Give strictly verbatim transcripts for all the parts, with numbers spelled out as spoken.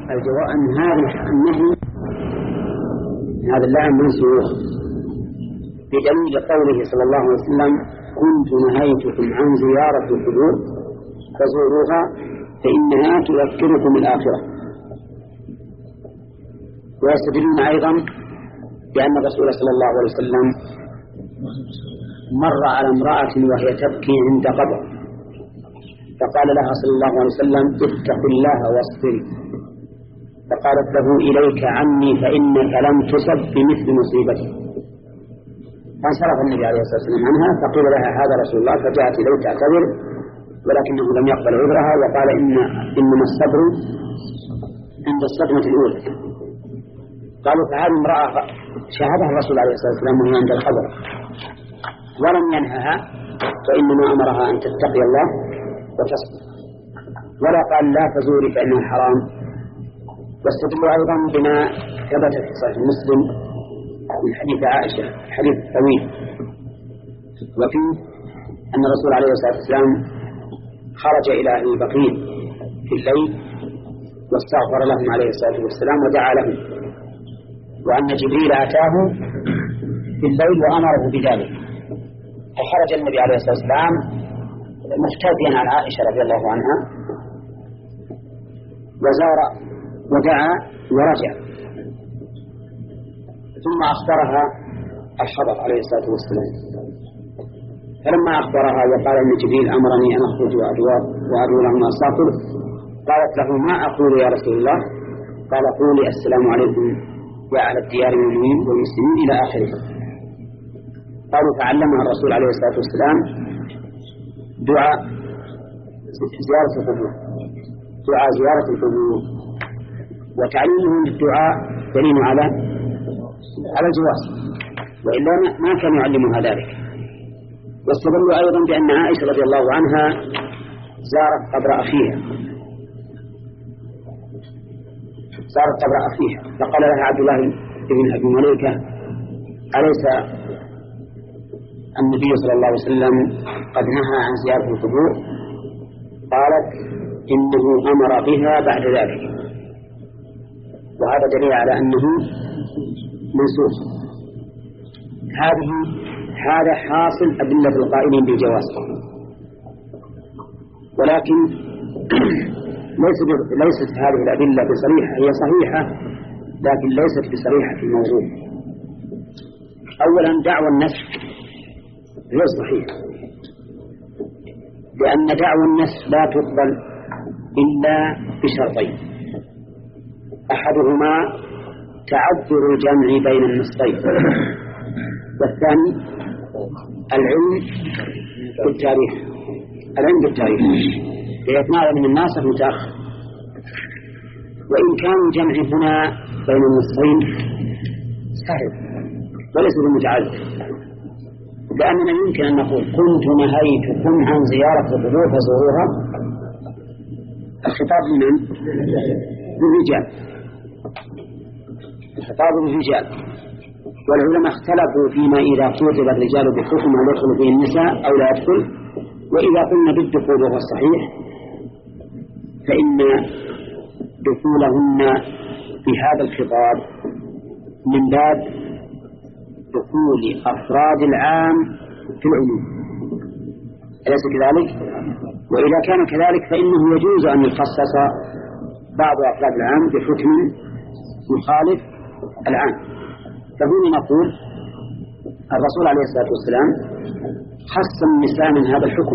الجواب أن هذا النهي هذا اللعن منسوخ بدليل قوله صلى الله عليه وسلم كنت نهيتكم عن زيارة القبور فزوروها فإنها تذكركم الآخرة. ويستدلون أيضا بأن الرسول صلى الله عليه وسلم مر على امرأة وهي تبكي عند قبر فقال لها صلى الله عليه وسلم اتق الله واصبري، فقالت له إليك عني فإنك لم تصب بمثل مصيبتي، فانصرف النبي عليه الصلاة والسلام عنها فقيل لها هذا رسول الله فجاءت إليه تعتذر ولكنه لم يقبل عذرها وقال إن إنما الصبر عند الصدمة الأولى. قالوا فهذه امرأة شاهدها الرسول عليه الصلاة والسلام وهي عند القبر ولم ينهها فإنما أمرها أن تتقي الله وتصبر ولا قال لا تزوري فإنها حرام. واستدلوا أيضا بما ثبت في صحيح مسلم من حديث عائشة حديث طويل وفيه أن الرسول عليه الصلاة والسلام خرج إلى أهل البقيع في الليل واستغفر لهم عليه الصلاة والسلام ودعا لهم، وأن جبريل أتاه في الليل وأمره بذلك، فخرج النبي عليه الصلاة والسلام مختفيا عن عائشة رضي الله عنها وزار ودعا ورجع، ثم أخبرها الخبر عليه الصلاة والسلام. فلما أخبرها وقال إن جبريل أمرني أن أخرج وأدعو لهم أستغفر قالت له ما أقول يا رسول الله؟ قال قولي السلام عليكم يا أهل الديار المؤمنين والمسلمين إلى آخره. قالوا فعلمها الرسول عليه الصلاة والسلام دعاء زيارة القبور دعاء زيارة القبور وتعليمه للدعاء دليل على على الجواز وإلا ما كان يعلمها ذلك. واستدلوا أيضا بأن عائشة رضي الله عنها زارت قبر أخيها زارت قبر أخيها فقال لها عبد الله بن أبي مليكة أليس النبي صلى الله عليه وسلم قد نهى عن زيارة القبور؟ قالت إنه أمر بها بعد ذلك، وهذا دليل على أنه منسوخ. هذه هذا حاصل أدلة القائلين بالجواز، ولكن ليست ليست هذه الأدلة بصريحة، هي صحيحة لكن ليست بصريحة في الموضوع. أولا دعوى النسخ غير صحيح، لأن دعوى النسخ لا تقبل إلا بشرطين: أحدهما تعذر الجمع بين النصين، والثاني العلم بالتاريخ العلم بالتاريخ ليتنال من الناسخ متأخر. وإن كان الجمع هنا بين النصين سهل وليس بمتعذر، لأننا يمكن أن نقول كنت نهيتكم عن زيارة القبور فزوروها، الخطاب لمن؟ للرجال، الخطاب للرجال. والعلماء اختلفوا فيما إذا خاطب الرجال بحكم هل يدخل فيه النساء أو لا يدخل. وإذا قلنا بالدخول وهو الصحيح فإن دخولهن في هذا الخطاب من باب دخول أفراد العام في العموم، أليس كذلك؟ وإذا كان كذلك فإنه يجوز أن يخصص بعض أفراد العام بحكم يخالف العام. فهنا نقول الرسول عليه الصلاة والسلام خص النساء من هذا الحكم،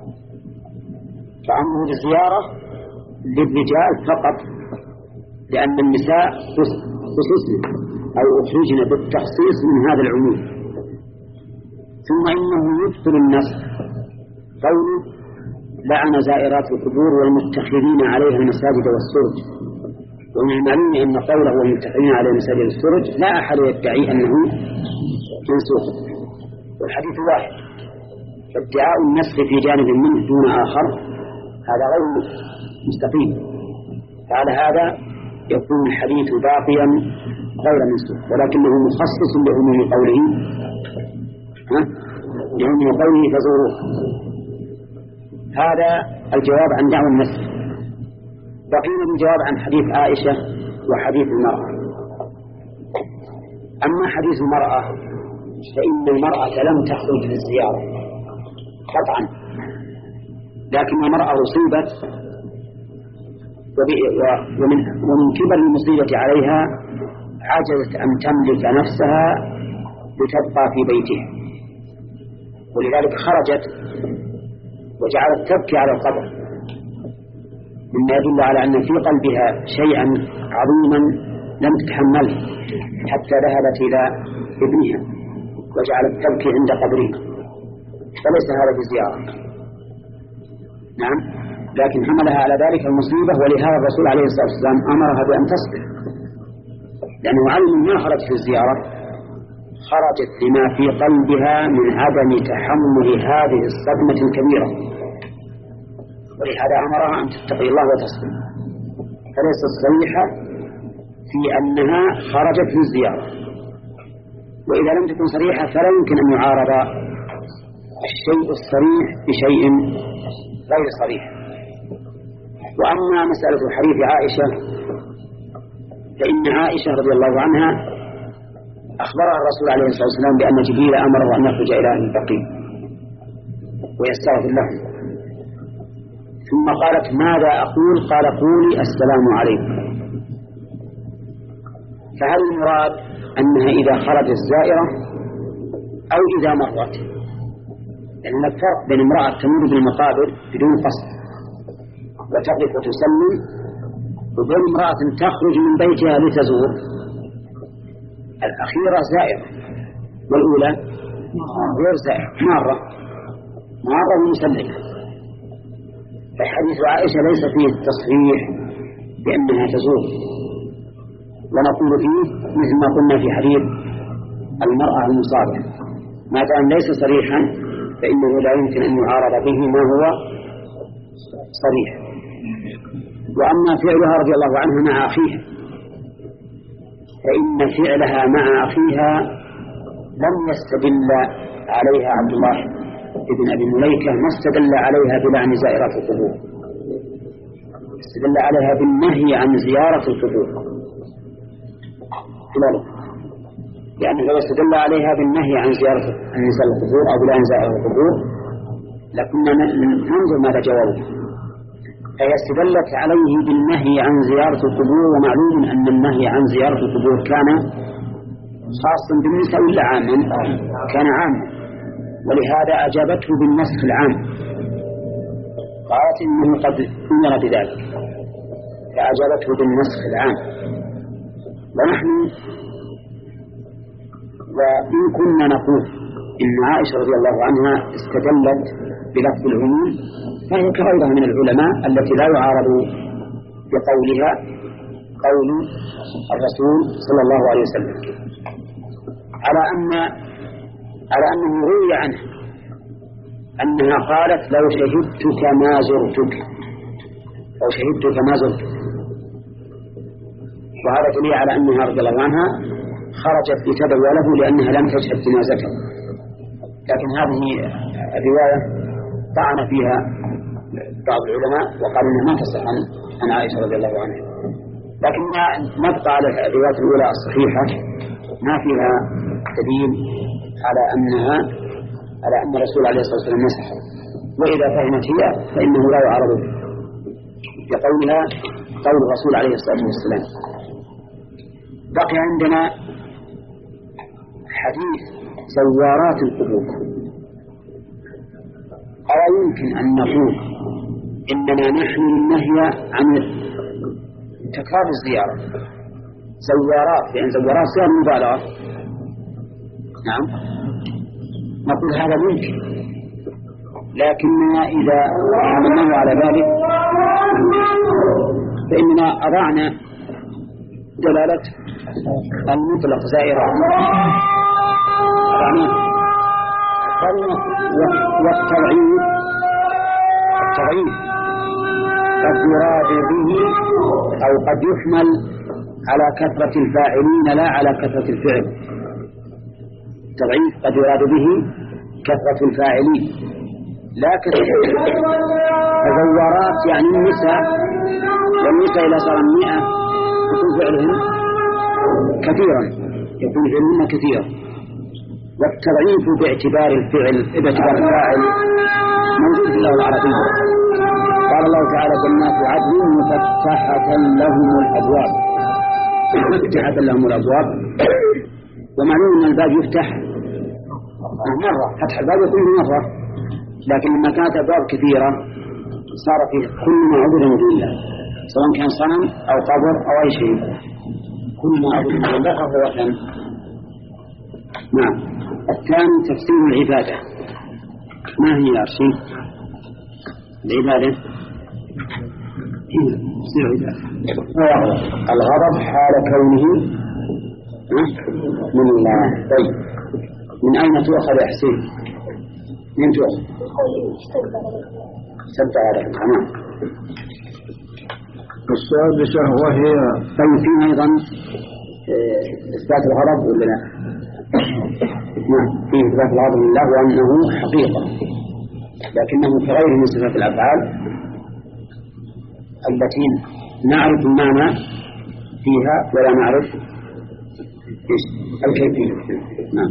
فأمره بالزيارة للرجال فقط، لأن النساء خصوصا أو أخرجن بالتخصيص من هذا العموم. ثم إنه يبطل النسخ قوله لعن زائرات القبور والمتخذين عليها المساجد والسرج. ومن المعلوم أن قوله والمتخذين عليها المساجد والسرج لا أحد يدعي أنه منسوخ، والحديث واحد، فادعاء النسخ في جانب منه دون آخر هذا غير مستقيم. فعلى هذا يكون الحديث باقيا غير منسوخ، ولكنه مخصص لعموم قوله لعموم قوله فزوروه. هذا الجواب عن دعوى النسخ. بقينا بالجواب عن حديث عائشة وحديث المرأة. أما حديث المرأة فإن المرأة لم تخرج للزيارة قطعا، لكن المرأة أصيبت ومن, ومن كبر المصيبة عليها عجزت أن تملك نفسها لتبقى في بيتها، ولذلك خرجت وجعلت تبكي على القبر، مما يدل على أن في قلبها شيئا عظيما لم تتحمله حتى ذهبت إلى ابنها وجعلت تبكي عند قبره، فليس هذا بزيارة. نعم، لكن حملها على ذلك المصيبة، ولهذا الرسول عليه الصلاة والسلام أمرها بأن تصبر، لأنه علم ما خرجت في الزيارة، خرجت لما في قلبها من عدم تحمل هذه الصدمة الكبيرة، ولهذا أمرها أن تتقي الله وتصبر. فليست صريحة في أنها خرجت في الزيارة، وإذا لم تكن صريحة فلا يمكن أن يعارض الشيء الصريح بشيء غير صريح. وأما مسألة حديث عائشة فإن عائشة رضي الله عنها أخبرها الرسول عليه الصلاة والسلام بأن جبريل أمره أن يخرج إلى أهل البقيع ويستغفر لهم، ثم قالت ماذا أقول؟ قال قولي السلام عليكم. فهل المراد أنها إذا خرج الزائرة أو إذا مرت؟ لأن الفرق بين امرأة تمر بالمقابر بدون قصد وتقف وتسلم، وبين امرأة تخرج من بيتها لتزور. الأخيرة زائرة والأولى غير زائرة، مارة مارة ومسلمة. فحديث عائشة ليس فيه التصريح بأنها تزور، ونقول فيه مثل ما قلنا في حديث المرأة المصابة، ما دام ليس صريحا فإنه لا يمكن أن يعارض به ما هو صريح. وأما فعلها رضي الله عنها مع أخيها فإن فعلها مع أخيها لم يستدل عليها عبد الله ابن أبي مليكة، ما استدل عليها بلعن زائرة القبور، استدل عليها بالنهي عن زيارة القبور، يعني لو استدل عليها بالنهي عن زيارة النساء القبور أو بلعن زائرة القبور لكنا ننظر ماذا جوابه. فهي استدلت عليه بالنهي عن زيارة القبور، ومعلوم أن النهي عن زيارة القبور كان خاصا بالنساء ولا عاما؟ كان عاما، ولهذا أجابته بالنسخ العام، قالت إنه قد أمر بذلك فأجابته بالنسخ العام. ونحن وإن كنا نقول إن عائشة رضي الله عنها استدلت بلفظ العموم فهي كغيرها من العلماء التي لا يعارض بقولها قول الرسول صلى الله عليه وسلم، على أن على أنه روي عنه أنها قالت لو شهدتك ما زرتك، لو شهدتك ما زرتك، وهذا دليل على أنها رضي الله عنها خرجت لتدعو له لأنها لم تشهد جنازته. لكن هذه الرواية طعن فيها بعض العلماء وقالوا أنها ما تصح عن عائشة رضي الله عنها، لكن نبقى على الرواية الأولى الصحيحة ما فيها دليل على أنها على أن الرسول عليه الصلاة والسلام مسح، وإذا فهمت هي فإنه لا يعارض بقولها قول الرسول عليه الصلاة والسلام. بقي عندنا حديث زوارات القبور. أو يمكن أن نقول إننا نحن النهي عن تكرار الزيارة، زوارات، لأن زوارات صيغة مبالغة. نعم، نقول هذا ممكن، لكننا إذا عملنا على ذلك فإننا أضعنا دلالة المطلق زائرات، والتضعيف التضعيف قد يراد به أو قد يحمل على كثرة الفاعلين لا على كثرة الفعل. التضعيف قد يراد به كثرة الفاعلين لا كثرة الفعل. فزوارات يعني النساء والنساء إذا صار مئة يكون فعلهن كثيرا، يكون فعلهن كثيرا. والتضعيف باعتبار الفعل باعتبار الفاعل موجود في اللغة العربية. قال الله تعالى: جنات عدن مفتحة لهم الأبواب، مفتحة لهم الأبواب. ومعلوم أن الباب يفتح مرة، فتح الباب يكون مرة، لكن لما كانت أبواب كثيرة صار فيه كل ما عبد من دون الله، سواء كان صنم أو قبر أو أي شيء، كل ما عبد من دون الله فهو وثن. نعم. الثاني تفسير العبادة. ما هي يا أرشي العبادة؟ تفسير العبادة الغضب حال كونه من الله. طيب، من أين تؤخذ يا حسين؟ من تؤخذ؟ سبت على تمام. السادسة وهي طيب، فيه أيضا إثبات الغضب ولا لا؟ نعم، فيه إثبات الغضب لله وأنه حقيقة، لكنه كغيره من صفات الأفعال التي نعرف المعنى فيها ولا نعرف الكيفية. نعم.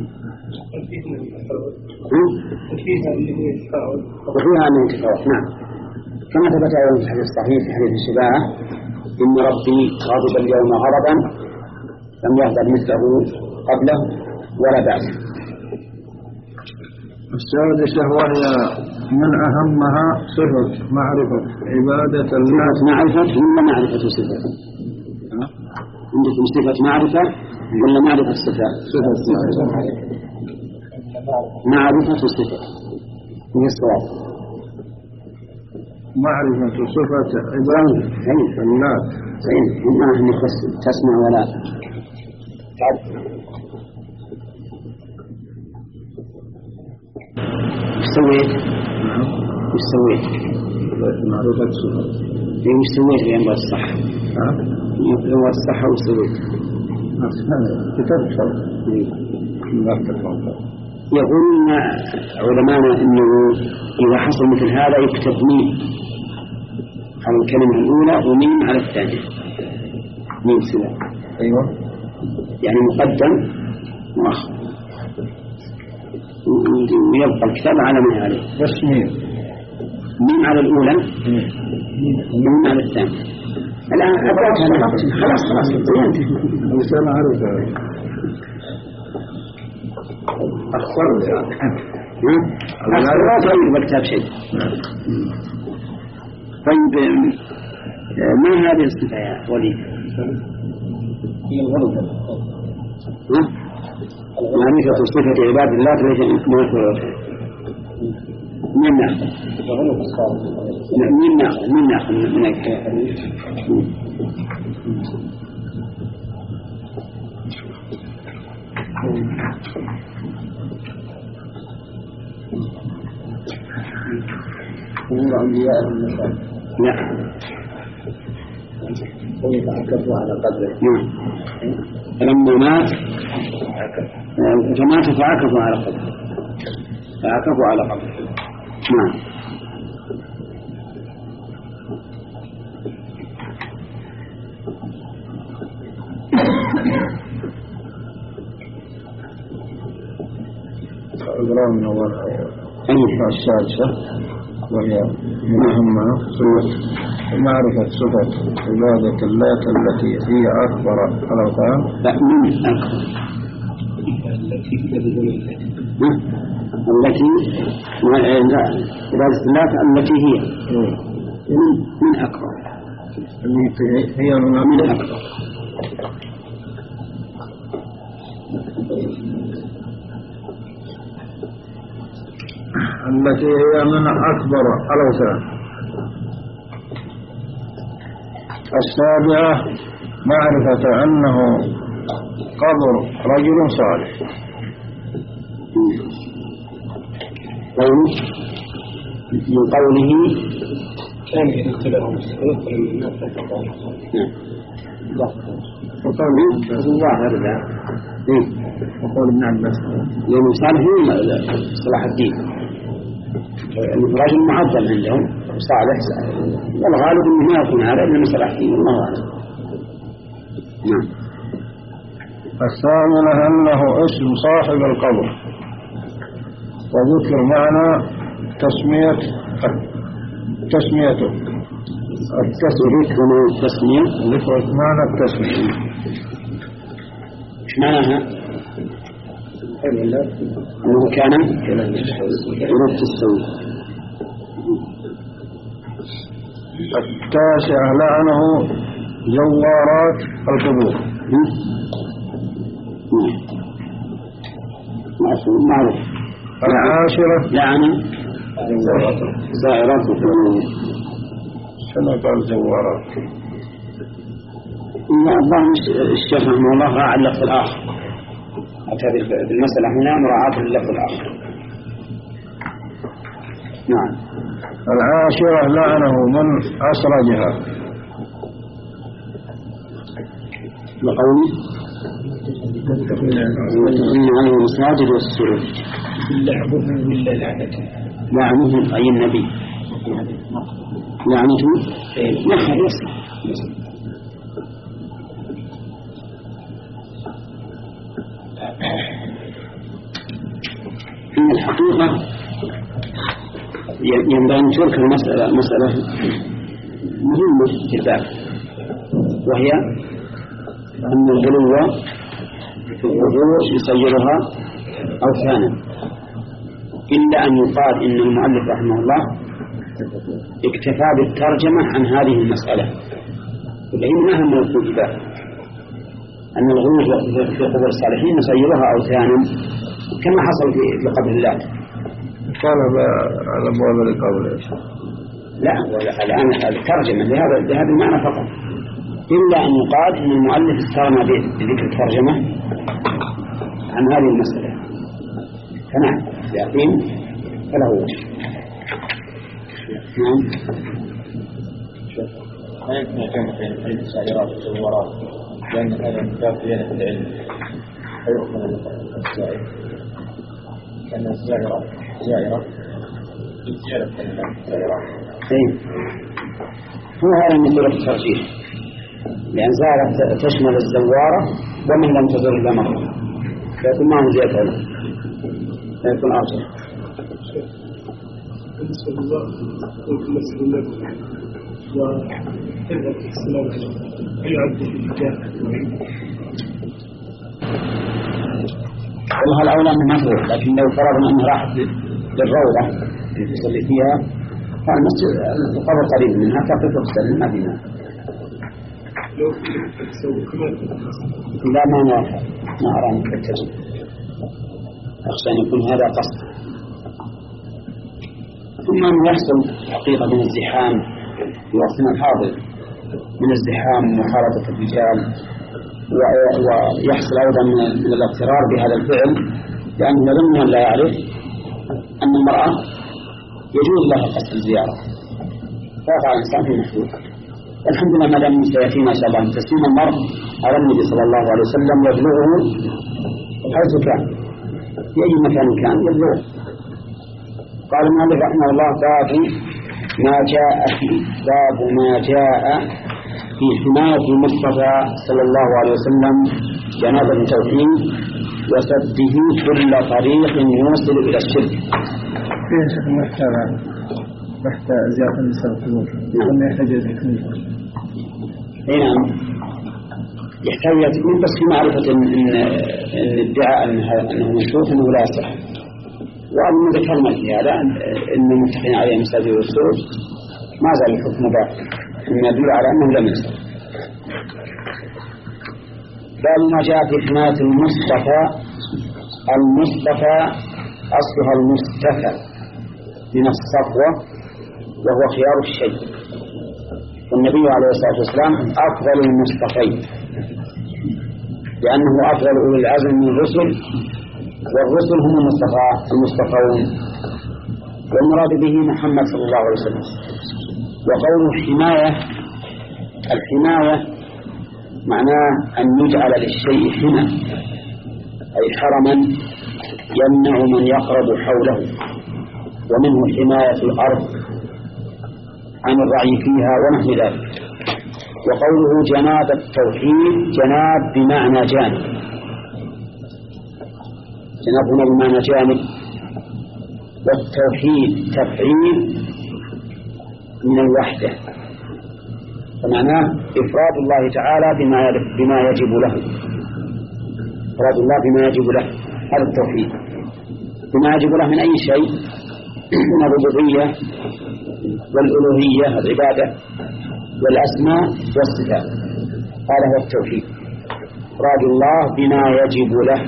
وفيها أنه يتفاوت. نعم، كما ثبت أيضا في الحديث الصحيح في حديث الشفاعة: إن ربي غضب اليوم غضبا لم يغضب مثله قبله ولا بعده. السادسة وهي من أهمها صفة معرفة عبادة الله. صفة معرفة ولا معرفة صفة؟ عندكم صفة معرفة ولا معرفة صفة؟ صفة معرفة صفة هي الصواب. معرفة صفة عبادة الله. زين، ما هم تسمع ولا تعب. وش سويت؟ وش سويت؟ معرفة صفة. وش سويت بأنواع الصح؟ ها؟ بأنواع الصح وش سويت؟ كتاب صح. يقولون علماءنا إنه إذا حصل مثل هذا يكتب ميم على الكلمة الأولى وميم على الثانية، ميم سوا. أيوة، يعني مقدم مؤخر، ويبقى الكتاب على ما عليه. بس ميم ميم على الأولى وميم على الثانية. الآن أدركها خلاص خلاص زينت. الإنسان عارف أخسر أخسر لا تغير بكتاب شيء. طيب، ما هذه الصفة يا وليد؟ هي الغضب. معرفة صفة عباد الله ليس ما هو من نأخذ من نأخذ من نأخذ من الكلام. أمور أنبياء المثال. نعم. ويتعكفوا على قدره. نعم. فلما مات فمات فعكفوا على قدره. فعكفوا على قدره. نعم. إبراهيم من الله. أيها السادسة وهي من أهمها معرفة صفة عبادة الله التي هي أكبر الأوثان. لا، من أكبر التي التي عبادة الله التي هي من أكبر هي من أكبر. التي هي من أكبر الأوثان. السابعة معرفة أنه قبر رجل صالح. من قوله كان يختلفون وقوله الظاهر ذا وقول ابن عباس لأنه صالح من صلاح الدين، رجل معظم عندهم صالح والغالب أنه ما يكون هذا إلا مصلحتين الله أعلم. نعم. الثامنة أنه اسم صاحب القبر، وذكر معنى تسمية تسميته التسمية كما التسمية ذكر معنى التسمية. إيش معناها؟ أنه كان يرد السوء. التاسعة لعنه زوارات القبور. معروف. العاشرة لعن زائرات القبور. شنو قال زوارات؟ الظاهر الشيخ رحمه الله راعى اللفظ الآخر، أتى بالمسألة هنا مراعاة اللفظ الآخر. نعم. العاشرة لعنه من أسرجها، بقوله المتقين عليه المساجد والسرور لعنه ولا لعنته؟ لعنه أي النبي لعنته نحن يصل. في الحقيقة ينبغي أن تذكر مسألة مسألة مهمة في الباب، وهي أن الغلو في القبور يصيرها أوثانا، إلا أن يقال إن المؤلف رحمه الله اكتفى بالترجمة عن هذه المسألة، والذي ما هم يكون الباب أن الغلو في قبور الصالحين يصيرها أوثانا كما حصل في قبر الله. قال على أبواب القبر. لا، الآن الترجمة لهذا لهذا المعنى فقط، إلا أن يقال إن المؤلف استغنى بذكر الترجمة عن هذه المسألة، فنعم لكن فله وجه. نعم. ما يمكن أن يكون في السائرات والزوارات، لأن هذا مكافئ في العلم فيؤمن السائر، لأن الزائرة زائرة بالزيادة من الزائرات. هو هذا من طرق الترجيح، لأن زارة تشمل الزوارة ومن لم تزر إلا مرة، فيكون معه زيادة علم، فيكون أرجح. بالنسبة للزوار يمكن نفس النبي وكذلك السلام يعد في الجاهل. والله الأولى أنه مفروض، لكن لو فرضنا أنه راح للروضة اللي تصلي فيها فالمسجد القبر قريب منها فقط تسلم ما فيها. لا ما نوافق، ما أرى أن تتجه، أخشى أن يكون هذا قصد. ثم أنه يحصل حقيقة من الزحام في وقتنا الحاضر، من الزحام ومحاربة الرجال، ويحصل أيضا من الاغترار بهذا الفعل، لأنه يظن أن لا يعرف أن المرأة يجوز لها قصد الزيارة، فيقع الإنسان في محدود. الحمد لله ما دام سيأتينا إن شاء الله تسليم المرء على النبي صلى الله عليه وسلم يبلغه حيث كان، في أي مكان كان يبلغه. قال المؤلف رحمه الله باب ما جاء في باب ما جاء في حماية المصطفى صلى الله عليه وسلم جناب التوحيد وسده كل طريق يوصل إلى الشرك. فيه شيخ محتاج تحت زيارة النساء القبور، ولا يحتاج إلى تكليف؟ أي نعم، يحتاج إلى تكليف، بس في معرفة إن الادعاء أنه مشروط أنه لا يصح. وأظن ذكرنا في هذا أن المتقين عليه مساجد والسور ما زال الحكم باقي، مما يدل على أنه لم يصح. باب ما جاء في حماية المصطفى. المصطفى أصلها المصطفى من الصفوة، وهو خيار الشيء، والنبي عليه الصلاة والسلام أفضل المصطفين، لأنه أفضل أولي العزم من الرسل، والرسل هم المصطفى المصطفون، والمراد به محمد صلى الله عليه وسلم. وقوله حماية، الحماية معناه أن يجعل للشيء حمى، أي حرما يمنع من يقرب حوله، ومنه حماية الأرض عن الرعي فيها ونحو ذلك. وقوله جناب التوحيد، جناب بمعنى جانب، جناب هنا بمعنى جانب، والتوحيد تفعيل من الوحدة، فمعناه إفراد الله تعالى بما بما يجب له، إفراد الله بما يجب له، هذا التوحيد بما يجب له من أي شيء، من الربوبية والألوهية العبادة والأسماء والصفات، هذا هو التوحيد، إفراد الله بما يجب له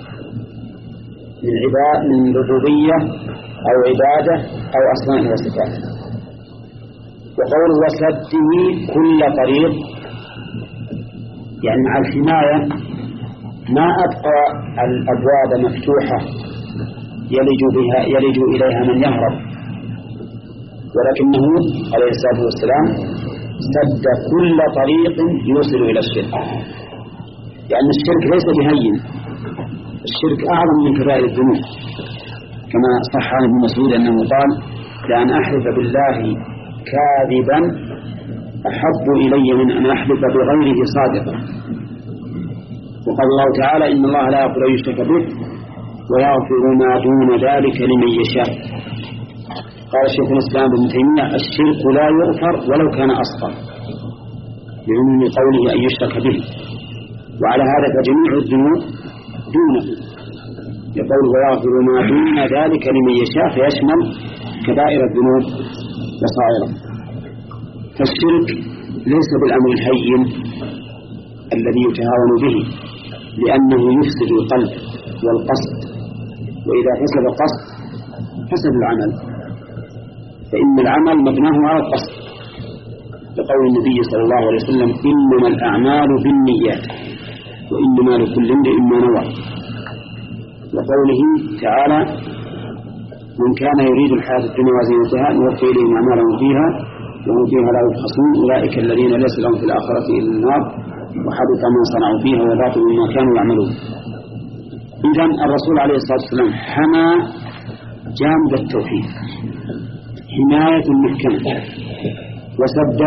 من عبادة، من ربوبية أو عبادة أو أسماء وصفات. وقول وسده كل طريق، يعني مع الحماية ما أبقى الأبواب مفتوحة يلج بها يلج إليها من يهرب، ولكنه عليه الصلاة والسلام سد كل طريق يوصل إلى الشرك، لأن الشرك ليس بهين، الشرك أعظم من كبائر الذنوب، كما صح عن ابن مسعود أنه قال: لأن أحلف بالله كاذبا أحب إلي من أن أحلف بغيره صادقا. وقال الله تعالى: إن الله لا يغفر أن يشرك به ويغفر ما دون ذلك لمن يشاء. قال الشيخ الإسلام ابن تيمية: الشرك لا يغفر ولو كان أصغر، لعموم قوله أن يشرك به، وعلى هذا فجميع الذنوب دونه، يقول ويغفر ما دون ذلك لمن يشاء، فيشمل كبائر الذنوب وصائرها. فالشرك ليس بالأمر الهين الذي يتهاون به، لأنه يفسد القلب والقصد، وإذا فسد القصد فسد العمل، فإن العمل مبناه على القصد، لقول النبي صلى الله عليه وسلم: إنما الأعمال بالنيات وإنما لكل امرئ ما نوى. وقوله تعالى: من كان يريد الحياة الدنيا وزينتها نوفي إليهم أعمالهم فيها وهم فيها لا يبخسون أولئك الذين ليس لهم في الآخرة إلا النار وحبط ما صنعوا فيها وباطل ما كانوا يعملون. إذن الرسول عليه الصلاة والسلام حمى جانب التوحيد حماية محكمة، وسد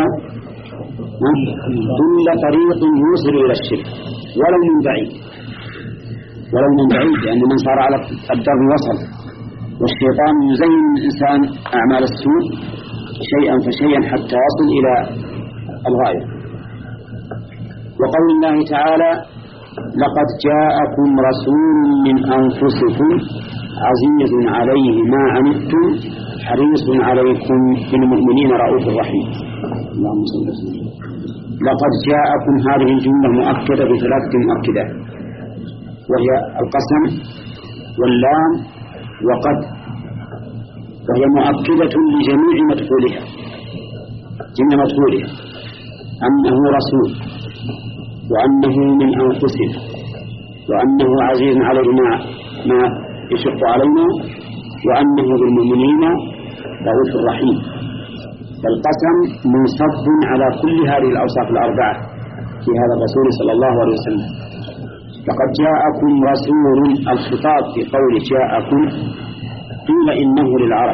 كل طريق يوصل إلى الشرك ولو من بعيد، ولو من بعيد، لأن من صار على الدرب وصل. والشيطان يزين الإنسان أعمال السوء شيئا فشيئا حتى يصل إلى الغاية. وقول الله تعالى: لقد جاءكم رسول من أنفسكم عزيز عليه ما عنتم حريص عليكم بالمؤمنين رؤوف رحيم. اللهم صل وسلم. لقد جاءكم، هذه الجملة مؤكدة بثلاثة مؤكدات، وهي القسم واللام وقد، وهي مؤكدة لجميع مدخولها، جميع مدخولها، أنه رسول، وأنه من أنفسنا، وأنه عزيز عليه ما, ما يشق علينا، وأنه بالمؤمنين رؤوف رحيم. فالقسم منصب على كل هذه الأوصاف الأربعة في هذا الرسول صلى الله عليه وسلم. لقد جاءكم رسول، الخطاب في قول جاءكم قيل إنه للعرب،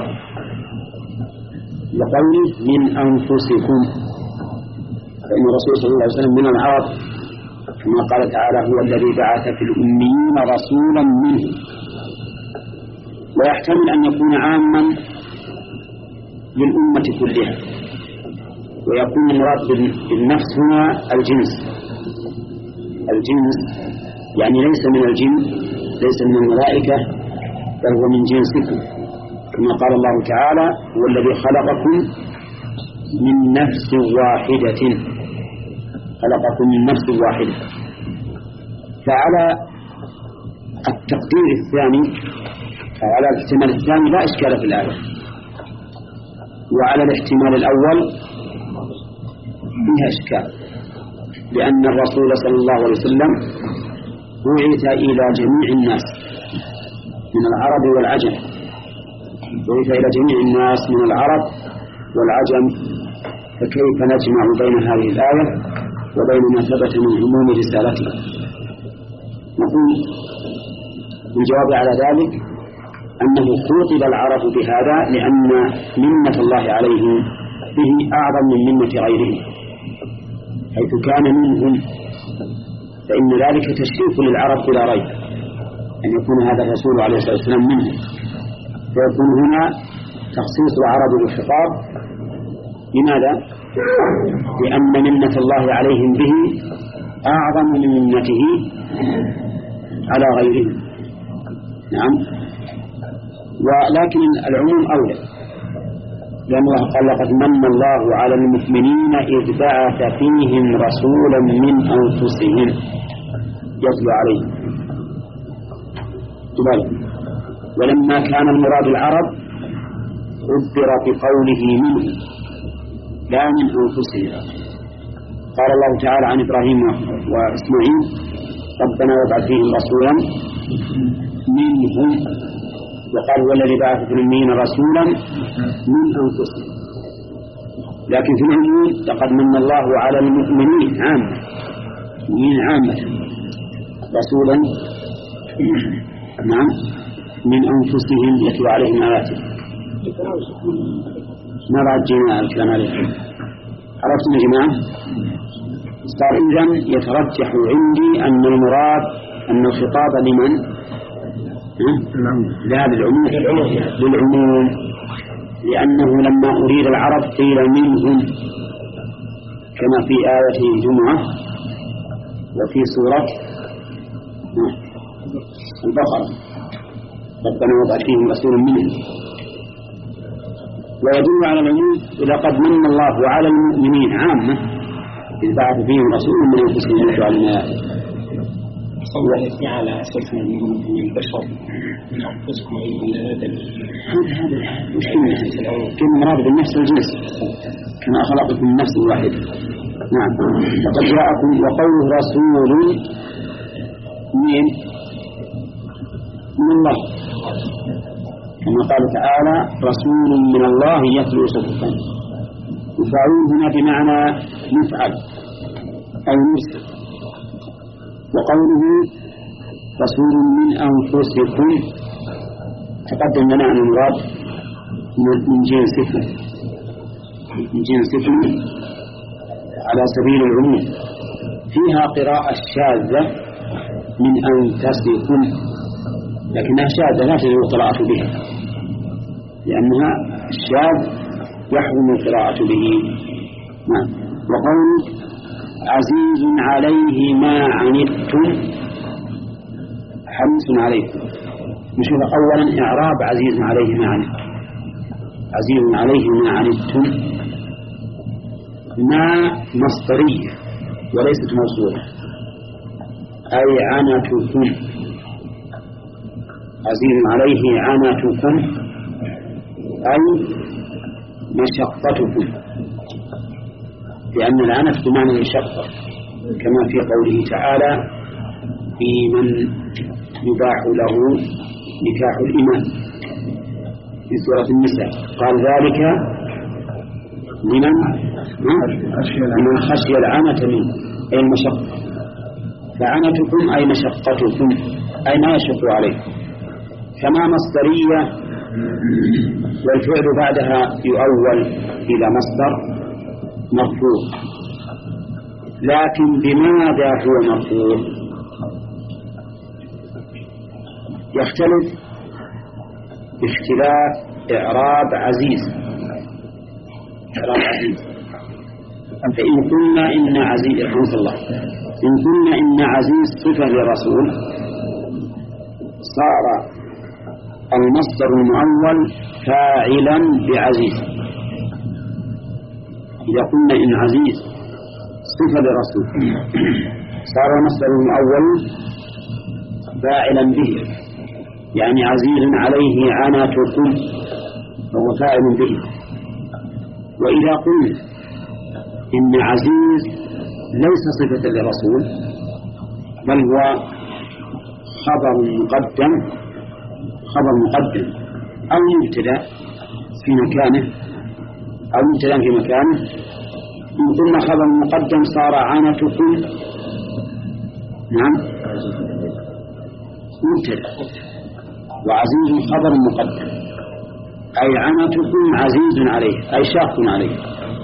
لقوله من أنفسكم، فإن الرسول صلى الله عليه وسلم من العرب، كما قال تعالى: هو الذي بعث في الأميين رسولا منهم. ويحتمل أن يكون عاما للأمة كلها، ويكون المراد بالنفس هنا الجنس، الجنس يعني ليس من الجن، ليس من الملائكة، بل هو من جنسكم، كما قال الله تعالى: هو الذي خلقكم من نفس واحدة، خلقكم من نفس واحدة. فعلى التقدير الثاني أو على الاحتمال الثاني لا إشكال في الآية، وعلى الاحتمال الأول فيها إشكال، لأن الرسول صلى الله عليه وسلم بعث إلى جميع الناس من العرب والعجم، بعث إلى جميع الناس من العرب والعجم، فكيف نجمع بين هذه الآية وبين ما ثبت من عموم رسالته؟ نقول الجواب على ذلك أنه خوطب العرب بهذا لأن منة الله عليهم به أعظم من منة غيرهم، حيث كان منهم، فإن ذلك تشريف للعرب بلا ريب أن يكون هذا الرسول عليه الصلاة والسلام منهم، فيكون هنا تخصيص العرب بالخطاب. لماذا؟ لأن منة الله عليهم به أعظم من منته على غيرهم. نعم. ولكن العموم أولى، لأن الله قال لقد من الله على المؤمنين إذ بعث فيهم رسولا من أنفسهم يتلو عليهم. ولما كان المراد العرب عبر بقوله منه لا من أنفسهم. قال الله تعالى عن إبراهيم وإسماعيل ربنا وابعث فيهم رسولا منهم، وقال هو الذي بعث في الأميين رسولا من أنفسهم. لكن في العموم لقد من الله على المؤمنين عامة، من عامة رسولا نعم من أنفسهم يتلو عليهم آياته. ما بعد جينا الكلام عليه. عرفتم يا جماعة؟ صار إذن يترجح عندي أن المراد أن الخطاب لمن؟ لا للعموم، للعموم، لأنه لما أريد العرب قيل منهم كما في آية الجمعة وفي سورة البقرة ربنا وابعث فيهم رسولا منهم. ويدل على العموم إذا قد من الله على المؤمنين عامة إذ بعث فيهم رسولا من أنفسهم يتلو عليهم آياته. صلى على أساس من البشر من أنفسكم إلا هذا هذا مش كم مراد بالنفس الجنس كما خلقكم من نفس واحدة. نعم. لقد جاءكم وقوله رسول من من الله كما قال تعالى رسول من الله يتلو صحفا، يفعلون هنا بمعنى يفعل أو يرسل. وقوله رسول من أنفسكم تقدم لنا أن المراد من جنسكم، من جنسكم على سبيل العموم. فيها قراءة شاذة من أنفسكم لكنها شاذة لا تجوز القراءة بها، لأنها الشاذ يحرم القراءة به. نعم. وقوله عزيز عليه ما عنتم حريص عليكم. نشوف أولا إعراب عزيز عليه ما عنتم. عزيز عليه ما عنتم ما مصدرية وليست موصولة، أي عنتكم. عزيز عليه عنتكم أي مشقتكم، لأن العنت بمعنى المشقة كما في قوله تعالى في من يباح له نكاح الإمام في سورة النساء قال ذلك لمن من خشي العنت منه أي المشقة. فعنتكم أي مشقتكم أي ما يشق عليكم. كما مصدرية والفعل بعدها يؤول إلى مصدر مرفوع، لكن بماذا هو مرفوع؟ يختلف باختلاف إعراب عزيز. إعراب عزيز فإن قلنا إن عزيز رحمه الله إن قلنا إن عزيز صفة للرسول صار المصدر المؤول فاعلا بعزيز. إذا قلنا إن عزيز صفة للرسول صار المصدر المؤول فاعلا به، يعني عزيز عليه عنتكم فهو فاعل به. وإذا قلنا إن عزيز ليس صفة للرسول بل هو خبر مقدم خبر مقدم أو مبتدأ في مكانه أو مبتدأ في مكانه، إن قلنا خبر مقدم صار عنتكم نعم مبتدأ وعزيز خبر مقدم، أي عنتكم عزيز عليه أي شاق عليه.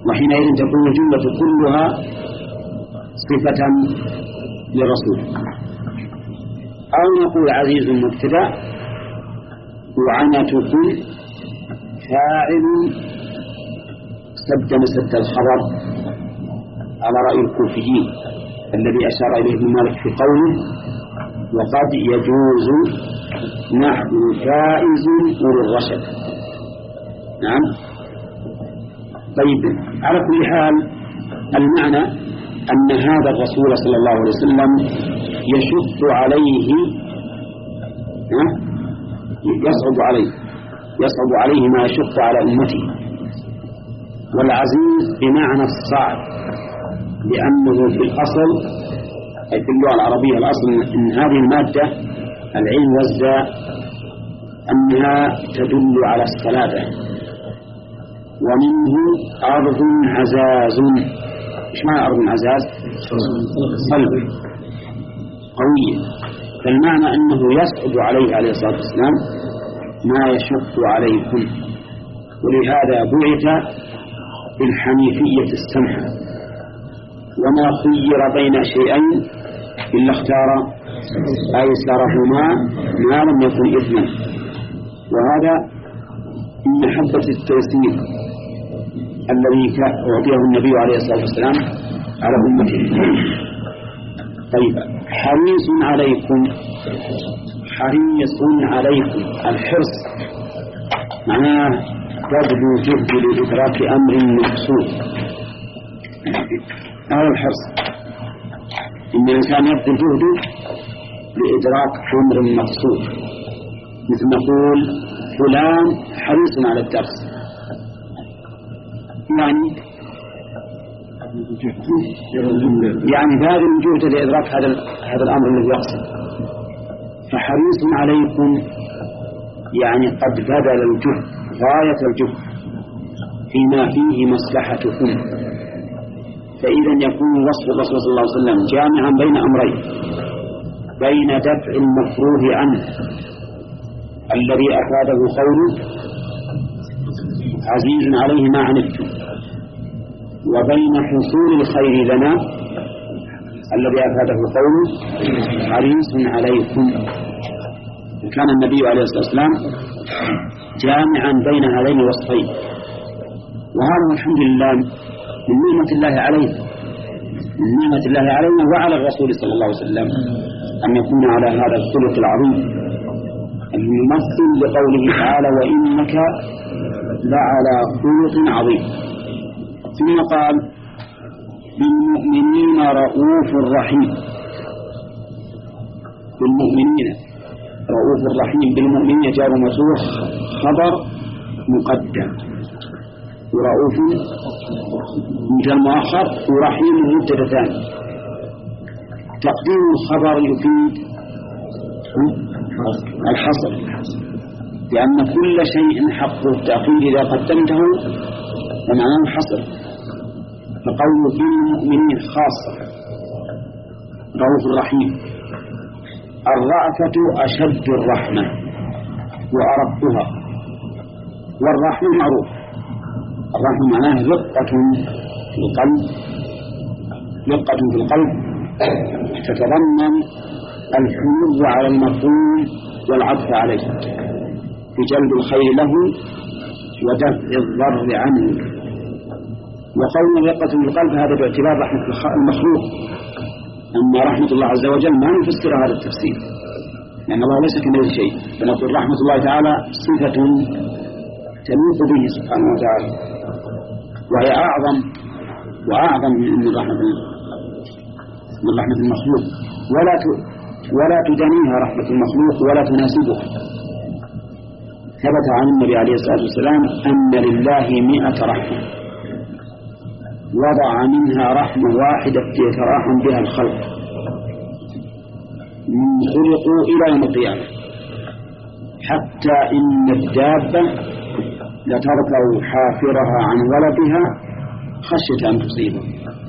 وحينئذ تكون الجملة كلها صفة للرسول. أو نقول عزيز مبتدأ وعنتكم فاعل سد مسد الخبر على رأي الكوفيين الذي أشار إليه ابن مالك في قوله وقد يجوز نحو فائز أولو الرشد. نعم. طيب، على كل حال المعنى أن هذا الرسول صلى الله عليه وسلم يشق عليه يصعب عليه يصعب عليه ما يشق على أمته. والعزيز بمعنى الصعب، لأنه في الأصل أي في اللغة العربية الأصل أن هذه المادة العين والزاء أنها تدل على الصلابة، ومنه أرض عزاز. إيش معنى أرض عزاز؟ صلب قوية. فالمعنى أنه يصعب عليه عليه الصلاة والسلام ما يشق عليكم، ولهذا بعث بالحنيفية السمحة، وما خير بين شيئين إلا اختار أيسرهما ما لم يكن إثما. وهذا من محبة التيسير الذي أعطيه النبي عليه الصلاة والسلام على أمته. طيب، حريص عليكم، حريص عليكم، الحرص معناه بذل جهد لإدراك أمر مقصود. هذا الحرص، إن الإنسان يبذل جهده لإدراك أمر مقصود، مثل نقول فلان حريص على الدرس، يعني يعني بذل الجهد لإدراك هذا هذا الأمر الذي يقصد. فحريص عليكم يعني قد بذل الجهد غاية الجهد فيما فيه مصلحتكم. فإذا يكون وصف الرسول صلى الله عليه وسلم جامعا بين أمرين: بين دفع المكروه عنه الذي أفاده قوله عزيز عليه ما عنتم، وبين حصول الخير لنا الذي أفاده قوله حريص عليكم. وكان النبي عليه الصلاة والسلام جامعا بين هذين الوصفين، وهذا الحمد لله من نعمة الله عليه من نعمة الله علينا وعلى الرسول صلى الله عليه وسلم أن يكون على هذا الخلق العظيم الممثل لقوله تعالى وإنك لعلى خلق عظيم. ثم قال بالمؤمنين رؤوف رحيم. بالمؤمنين رؤوف رحيم، بالمؤمنين جار ومجرور خبر مقدم، ورؤوف مثل مؤخر، ورحيم مبتدأ ثاني. تقديم الخبر يفيد الحصر، لأن كل شيء حق التأخير إذا قدمته ومعناه الحصر. فقول بالمؤمنين خاصة رؤوف الرحيم. الرأفة أشد الرحمة وأرقها، والرحمة معروف. الرحمة معناه رقة في القلب، رقة في القلب تتضمن الحمل على المفعول والعطف عليه بجلب الخير له ودفع الضر عنه. وقول رقة في القلب هذا باعتبار رحمة المخلوق، أما رحمة الله عز وجل ما نفسر هذا التفسير، لأن الله ليس كمثله شيء، فنقول رحمة الله تعالى صفة تليق به سبحانه وتعالى، وهي أعظم وأعظم من رحمة من رحمة المخلوق، ولا ولا تدنيها رحمة المخلوق ولا تناسبها. ثبت عن النبي عليه الصلاة والسلام أن لله مئة رحمة، وضع منها رحمة واحدة يتراحم بها الخلق من خلقوا إلى يوم القيامة، حتى إن الدابة لترفع حافرها عن ولدها خشية أن تصيبه.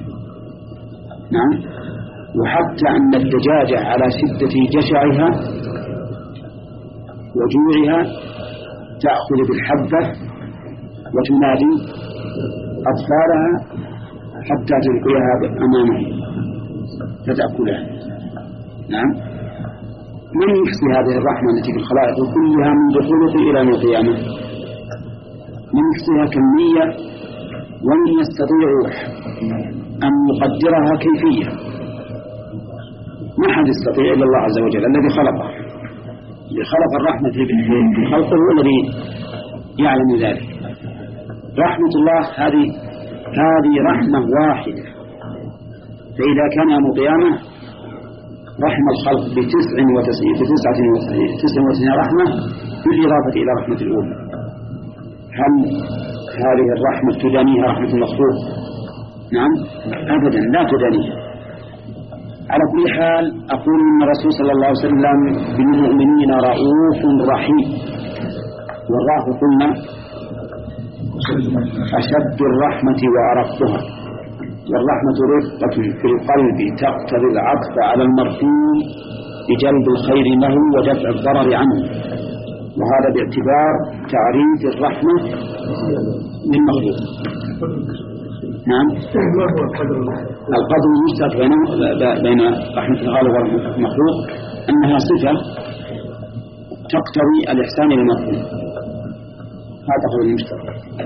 نعم. وحتى أن الدجاجة على شدة جشعها وجوعها تأخذ بالحبة وتنادي أطفالها حتى تلقيها أمامهم فتأكلها. نعم. من يحصي هذه الرحمة التي في الخلائق كلها منذ خلق إلى يوم القيامة؟ من يحصيها كمية، ومن يستطيع أن يقدرها كيفية؟ ما حد يستطيع إلا الله عز وجل الذي خلقه. الذي خلق الرحمة في خلقه هو الذي يعلم ذلك. رحمة الله هذه هذه رحمة واحدة، فإذا كان يوم القيامة رحم الخلق بتسع وتسعين بتسعة وتسعين رحمة بالإضافة إلى رحمة الأولى. هل هذه الرحمة تدانيها رحمة المخلوق؟ نعم أبدا لا تدانيها. على كل حال أقول إن الرسول صلى الله عليه وسلم بالمؤمنين رؤوف رحيم، والراء قلنا أشد الرحمة وأرقها، والرحمة رفقة في القلب تقتضي العطف على المرحوم بجلب الخير له ودفع الضرر عنه، وهذا باعتبار تعريف الرحمة من مخلوق. نعم. القدر المشترك بين رحمة الخالق ورحمة المخلوق أنها صفة تقتضي الإحسان إلى المرحوم، هذا هو المشترك.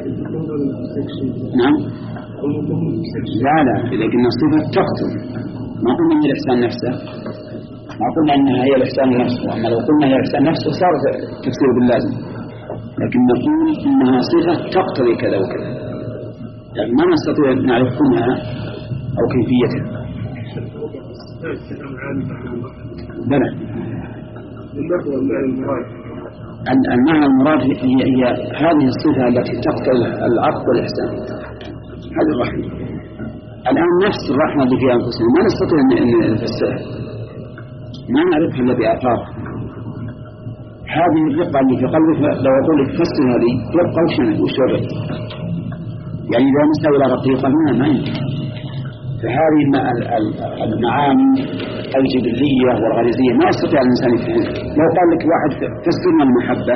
نعم. لا لا لكن الصفة تقتضي، ما قلنا هي الإحسان نفسه، ما قلنا أنها هي الإحسان نفسه، أما لو قلنا هي الإحسان نفسه صار تفسير باللازم، لكن نقول إنها صفة تقتضي كذا وكذا، يعني ما نستطيع أن نعرف كونها أو كيفيتها. بلى المعنى المراد هي, هي هذه الصفة التي تقتضي العطف والإحسان، هذه الرحمة. الآن نفس الرحمة اللي في أنفسنا ما نستطيع أن نفسرها، ما نعرفها إلا بآثار. هذه الرقة اللي في قلبك لو أقول لك فسر هذه رقة وشنة وشرة، يعني إذا نسأل إلى رقيقة ما ما يمكن. فهذه المعاني الجبلية والغريزية ما يستطيع الإنسان يفهمها. لو قال لك واحد فسرنا المحبة،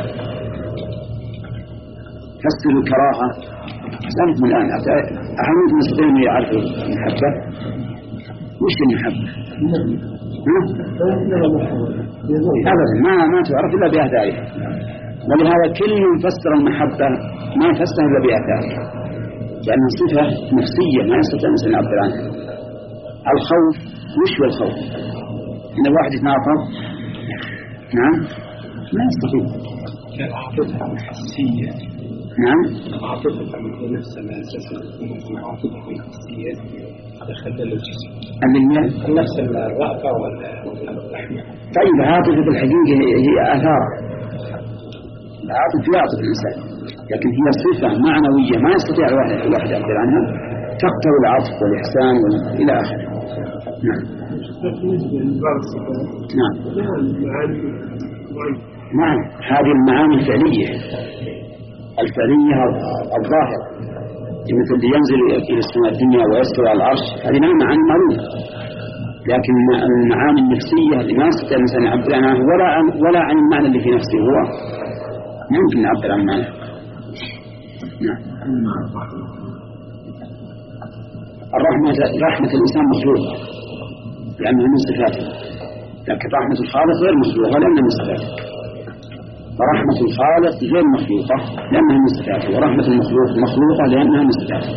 فسر الكراهة، سألت من الآن أهل المسلمين يعرفوا المحبة؟ وش المحبة؟ أبدا ما ما تعرف إلا بأهدائها، ولهذا كل من فسر المحبة ما يفسر إلا بأهدائها، لأنها صفة نفسية ما يستطيع الإنسان يعبر عنها. الخوف وش هو الخوف؟ إن الواحد يتناقض، نعم ما يستطيع. العاطفة الحسية. نعم. العاطفة نفسها من أساس العاطفة الحسية دخل الجسم. اللي نفس الرأفة والرحمة. طيب العاطفة بالحقيقة هي آثار. العاطفة يعطف الإنسان، لكن هي صفة معنوية ما يستطيع الواحد الواحد يعبر عنها، تقتضي العطف والإحسان إلى آخره. نعم. نعم. نعم هذه المعاني الفعلية الفعلية الظاهرة، مثل اللي ينزل إلى السماء الدنيا ويستوي على العرش، هذه معاني معلومة، لكن المعاني النفسية اللي ما يستطيع الإنسان يعبر عنها ولا عن ولا عن المعنى اللي في نفسه هو ممكن نعبر عن معنى. نعم. الرحمة رحمة الإنسان مخلوقة لأنها من صفاته، لكن رحمة الخالق غير مخلوقة لأنها من صفاته. فرحمة الخالق غير مخلوقة لأنها من صفاته، ورحمة المخلوق مخلوقة لأنها من صفاته.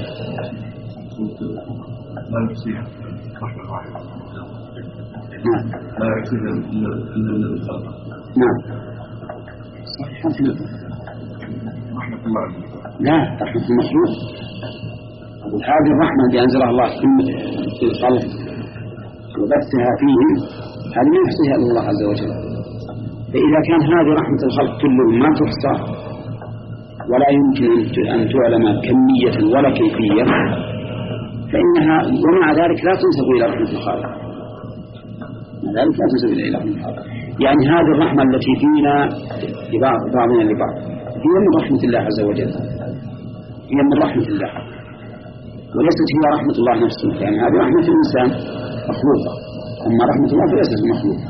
لا يكفيها رحمة واحدة. نعم. لا يكفيها إلا الذي خلقه. نعم. صحيح. رحمة الله. لا رحمة المخلوق. هذه الرحمة التي أنزلها الله في الخلق وبثها فيهم هذه ما يحصيها إلا الله عز وجل. فإذا كان هذه رحمة الخلق كلهم ما تحصى ولا يمكن أن تعلم كمية ولا كيفية، فإنها ومع ذلك لا تنسب إلى رحمة الخالق، مع ذلك لا تنسب إلى رحمة الخالق. يعني هذه الرحمة التي فينا لبعض بعضنا لبعض هي من رحمة الله عز وجل، هي من رحمة الله، وليست هي رحمة الله نفسه، يعني هذه رحمة الإنسان مخلوقة، أما رحمة الله فليست مخلوقة.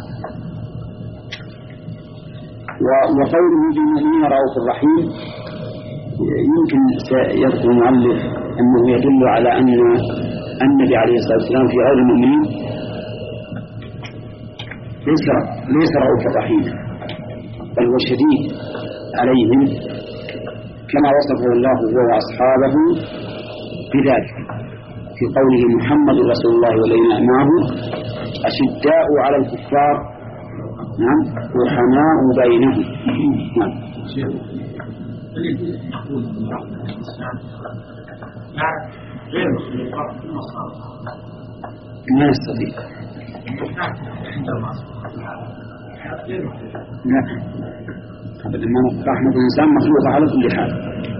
وقوله بالمؤمنين رؤوف رحيم يمكن يذكر المؤلف أنه يدل على أن النبي عليه الصلاة والسلام في غير المؤمنين ليس ليس رؤوفا رحيما، بل هو شديد عليهم كما وصفه الله هو وأصحابه بذلك في قوله محمد رسول الله والذين معه أشداء على الكفار نعم رحماء بينهم. نعم ما يستطيع. لا أبدا، رحمة الإنسان مخلوقة على كل حال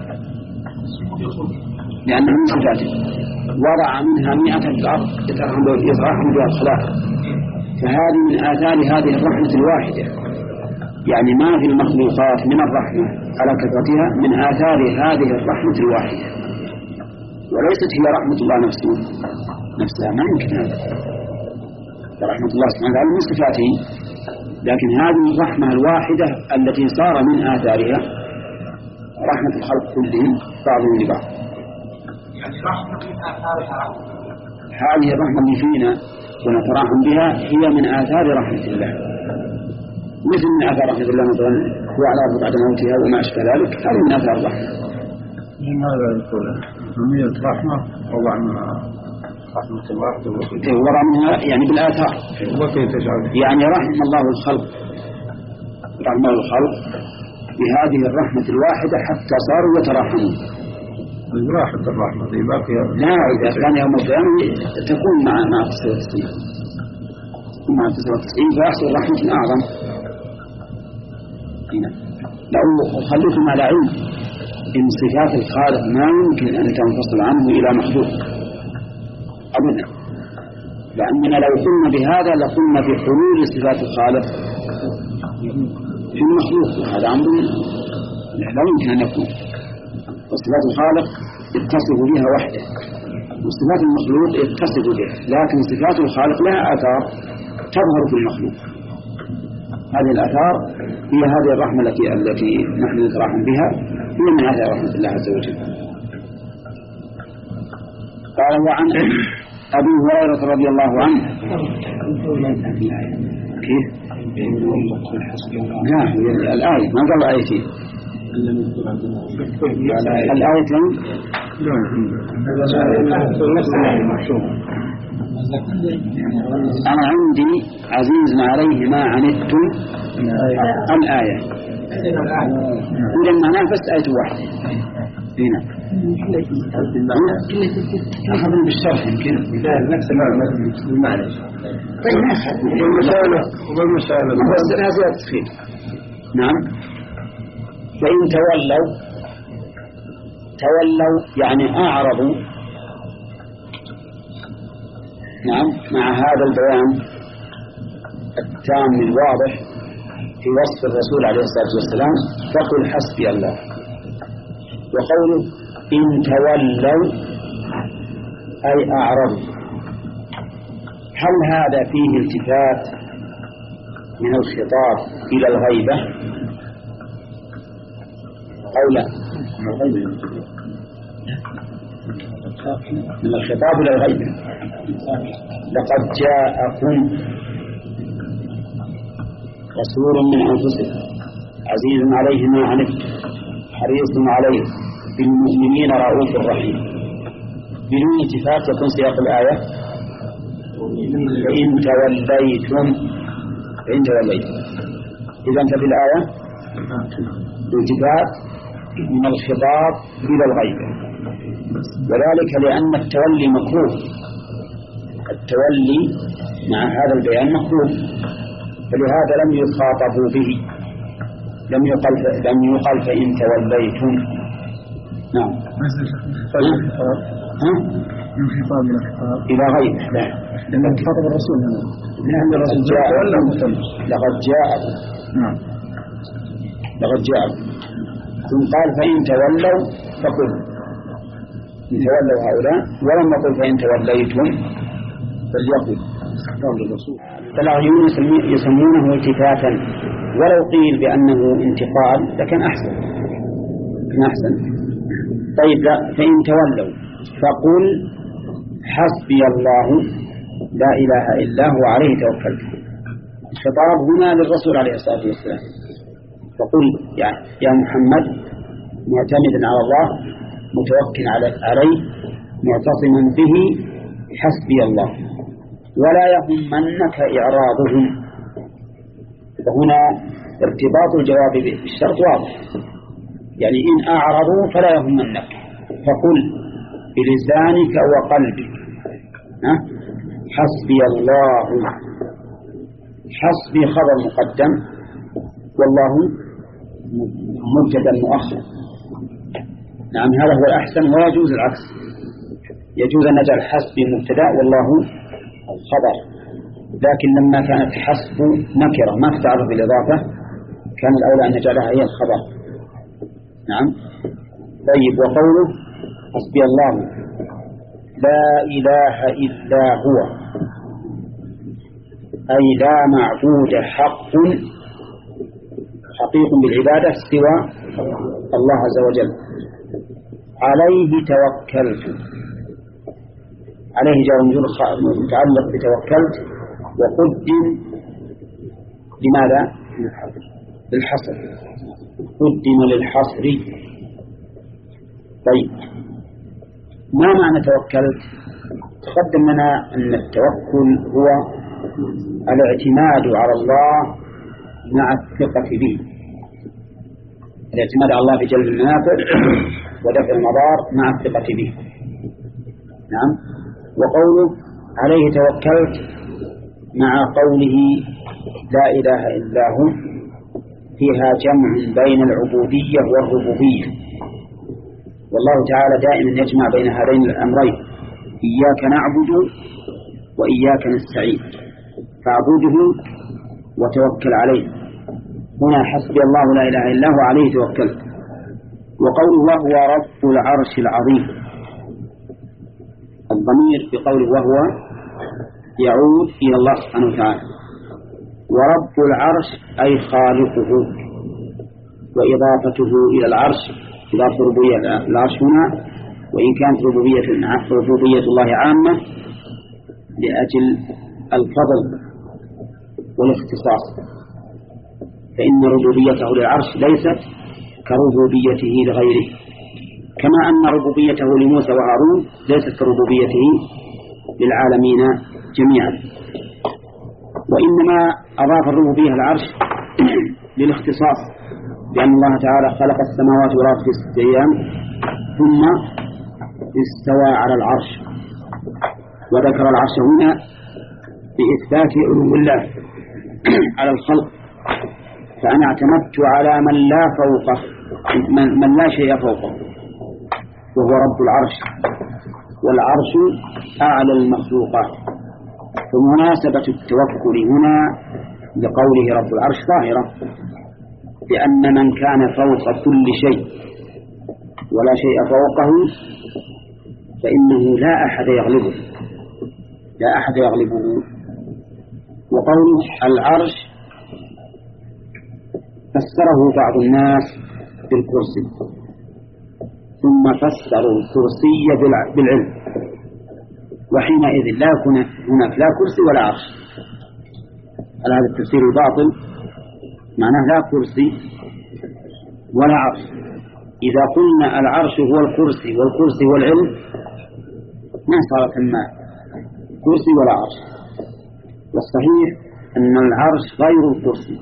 لأنه من صفاته، وضع منها مئة الأرض يترحم بها الخلائق، فهذه من آثار هذه الرحمة الواحدة، يعني ما في المخلوقات من الرحمة على كثرتها من آثار هذه الرحمة الواحدة، وليست هي رحمة الله نفسه نفسها، ما يمكن هذا. رحمة الله سبحانه وتعالى من صفاته، لكن هذه الرحمة الواحدة التي صار من آثارها رحمة الخلق كلهم بعضهم لبعض. يعني رحمة من آثارها هذه الرحمة اللي فينا ونتراحم بها هي من آثار رحمة الله، مثل من آثار رحمة الله مثلا هو على الأرض بعد موتها وما أشبه ذلك، هذه من آثار الرحمة. لماذا يقول نمية رحمة وضعنا رحمة الله وضع منها يعني بالآثار، يعني رحم الله الخلق رحمه الخلق بهذه الرحمة الواحدة حتى صاروا يتراحمون. راحت الرحمة دي باقية. لا، إذا كان يوم القيامة تكون مع مع تسعة وتسعين مع تسعة وتسعين فيحصل رحمة أعظم. لو خليكم على علم إن صفات الخالق ما يمكن أن تنفصل عنه إلى مخلوق أبدا، لأننا لو قلنا بهذا لقلنا بحلول صفات الخالق في المخلوق، وهذا أمر لا يمكن أن يكون. وصفات الخالق يتصف بها وحده، وصفات المخلوق يتصف بها، لكن صفات الخالق لها آثار تظهر في المخلوق. هذه الآثار هي هذه الرحمة التي التي نحن نتراحم بها، هي من آثار رحمة الله عز وجل. قال وعن أبي هريرة رضي الله عنه كيف؟ لا الآية ما قال آيتين الآيتين أنا عندي عزيز عليه ما عنتم الآية، إذا معناها بس آية واحدة هنا أخذ بالشرح يمكن نفس المعنى. طيب والمسألة والمسألة بس هذا التفصيل. نعم. فإن تولوا تولوا يعني أعرضوا نعم مع هذا البيان التام الواضح في وصف الرسول عليه الصلاة والسلام، فقل حسبي الله. وقوله إن تولوا أي أعرضوا، هل هذا فيه التفات من الخطاب إلى الغيبة أو لا؟ من الخطاب إلى الغيبة. لقد جاءكم رسول من أنفسكم عزيز عليه ما عنتم حريص عليه بالمؤمنين رؤوف رحيم. بدون التفات يكون سياق الآية فإن توليتم فإن توليتم. إذا ففي الآية التفات من الخطاب إلى الغيبة، وذلك لأن التولي مكروه، التولي مع هذا البيان مكروه، فلهذا لم يخاطبوا به، لم يقل لم يقل فإن توليتم. نعم. ها؟ من خطاب إلى خطاب إلى غيبه. لا، لأن خطب الرسول هنا. لأن الرسول جاء لقد جاءكم. نعم. لقد جاءكم. ثم قال فإن تولوا فقل إن تولوا هؤلاء، ولم يقل فإن توليتم فليقل قول الرسول. فالعيون يسمونه التفاتا، ولو قيل بأنه انتقال لكن أحسن لكن أحسن. طيب لا، فإن تولوا فقل حسبي الله لا إله إلا هو عليه توكلت. الخطاب هنا للرسول عليه الصلاة والسلام. فقل يعني يا محمد معتمدا على الله متوكل عليه معتصما به حسبي الله، ولا يهمنك إعراضهم. فهنا ارتباط الجواب بالشرط واضح، يعني إن أعرضوا فلا يهمنك، فقل بلسانك وقلبك حسبي الله. حسبي خبر مقدم والله مبتدا مؤخر. نعم هذا هو الأحسن، ويجوز العكس، يجوز أن نجعل حسبي مبتدا والله خبر، لكن لما كانت حسب نكرة ما تتعرف بالإضافة كان الأولى أن نجعلها هي الخبر. نعم. طيب وقوله حسبي الله لا إله إلا هو، أي لا معبود حق حقيق بالعبادة سوى الله عز وجل، عليه توكلت. عليه جار مجرور متعلق بتوكلت وقدم لماذا؟ للحصر، قدم للحصر. طيب ما معنى توكلت؟ تقدم لنا أن التوكل هو الاعتماد على الله مع الثقة به، الاعتماد على الله في جلب المنافع ودفع المضار مع الثقة به. نعم. وقوله عليه توكلت مع قوله لا إله إلا هو فيها جمع بين العبودية والربوبية، والله تعالى دائما يجمع بين هذين الأمرين، إياك نعبد وإياك نستعين، فاعبده وتوكل عليه. هنا حسبي الله لا إله إلا هو عليه توكلت. وقول الله هو رب العرش العظيم، الضمير بقوله وهو يعود إلى الله سبحانه وتعالى. ورب العرش أي خالقه، وإضافته إلى العرش إضافة ربوبية العرش هنا، وإن كانت ربوبية ربوبية الله عامة لأجل الفضل والاختصاص، فإن ربوبيته للعرش ليست كربوبيته لغيره، كما أن ربوبيته لموسى وهارون ليست كربوبيته للعالمين جميعا. وإنما أضاف الربوبية العرش للاختصاص، لأن الله تعالى خلق السماوات والأرض في ستة أيام ثم استوى على العرش، وذكر العرش هنا بإثبات علو الله على الخلق. فأنا اعتمدت على من لا فوقه، من, من لا شيء فوقه، وهو رب العرش، والعرش أعلى المخلوقات. فمناسبة التوكل هنا لقوله رب العرش ظاهرة، لأن من كان فوق كل شيء ولا شيء فوقه فإنه لا أحد يغلبه، لا أحد يغلبه. وقوله العرش فسره بعض الناس بالكرسي، ثم فسروا الكرسي بالعلم، وحينئذ لا يكون هناك لا كرسي ولا عرش. على هذا التفسير الباطل معناه لا كرسي ولا عرش. إذا قلنا العرش هو الكرسي والكرسي هو العلم ما صار ثم كرسي ولا عرش. والصحيح أن العرش غير الكرسي،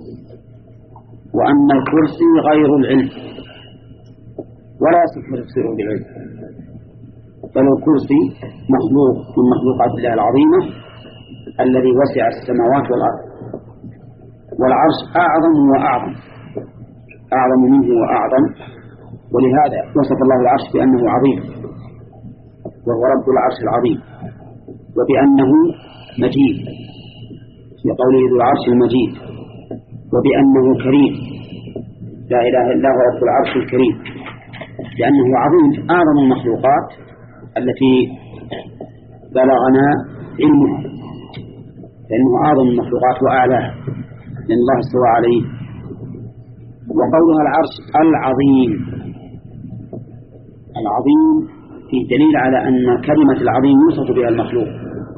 وأن الكرسي غير العلم، ولا يصح تفسيره بالعلم، بل الكرسي مخلوق من مخلوقات الله العظيمة الذي وسع السماوات والأرض، والعرش أعظم وأعظم أعظم منه وأعظم، ولهذا وصف الله العرش بأنه عظيم وهو رب العرش العظيم، وبأنه مجيد في قوله ذو العرش المجيد، وبأنه كريم لا إله إلا هو رب العرش الكريم، لأنه عظيم أعظم المخلوقات التي بلغنا علمها، لأنه أعظم المخلوقات وأعلاها، لأن الله استوى عليه. وقولها العرش العظيم، العظيم فيه دليل على أن كلمة العظيم يوصف بها المخلوق،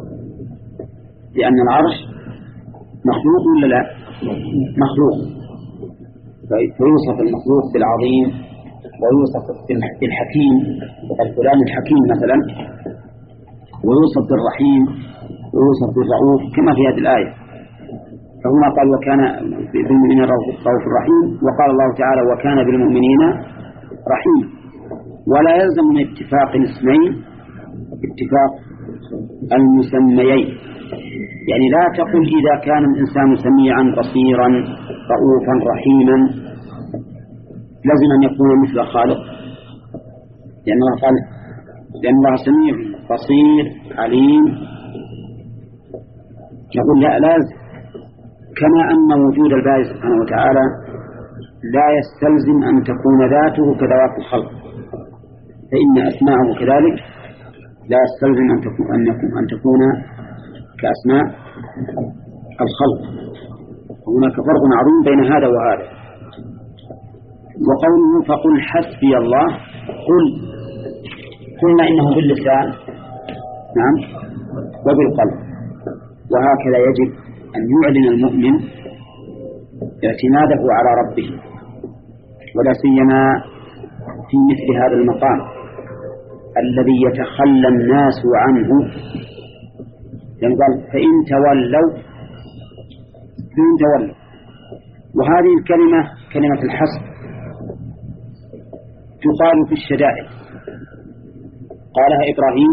لأن العرش مخلوق ولا لا؟ مخلوق، فيوصف المخلوق بالعظيم ويوصف بالحكيم، الفلان الحكيم مثلا، ويوصف بالرحيم ويوصف بالرؤوف كما في هذه الآية. فهنا قال وكان بالمؤمنين رؤوف الرحيم، وقال الله تعالى وكان بالمؤمنين رحيم. ولا يلزم من اتفاق الاسمين اتفاق المسميين، يعني لا تقل إذا كان الإنسان سميعا بصيرا رؤوفا رحيما لازم أن يكون مثل الخالق، لأن الله قال لأن الله سميع بصير عليم. نقول لا لازم، كما أن وجود الباري سبحانه وتعالى لا يستلزم أن تكون ذاته كذوات الخلق، فإن أسماءه كذلك لا يستلزم أن تكون أن يكون أن تكون كأسماء الخلق. هناك فرق عظيم بين هذا وهذا. وقوله فقل حسبي الله، قل قلنا إنه باللسان نعم وبالقلب، وهكذا يجب أن يعلن المؤمن اعتماده على ربه، ولا سيما في مثل هذا المقام الذي يتخلى الناس عنه. يعني قال فإن تولوا فإن تولوا، وهذه الكلمة كلمة الحسب تقال في الشدائد، قالها إبراهيم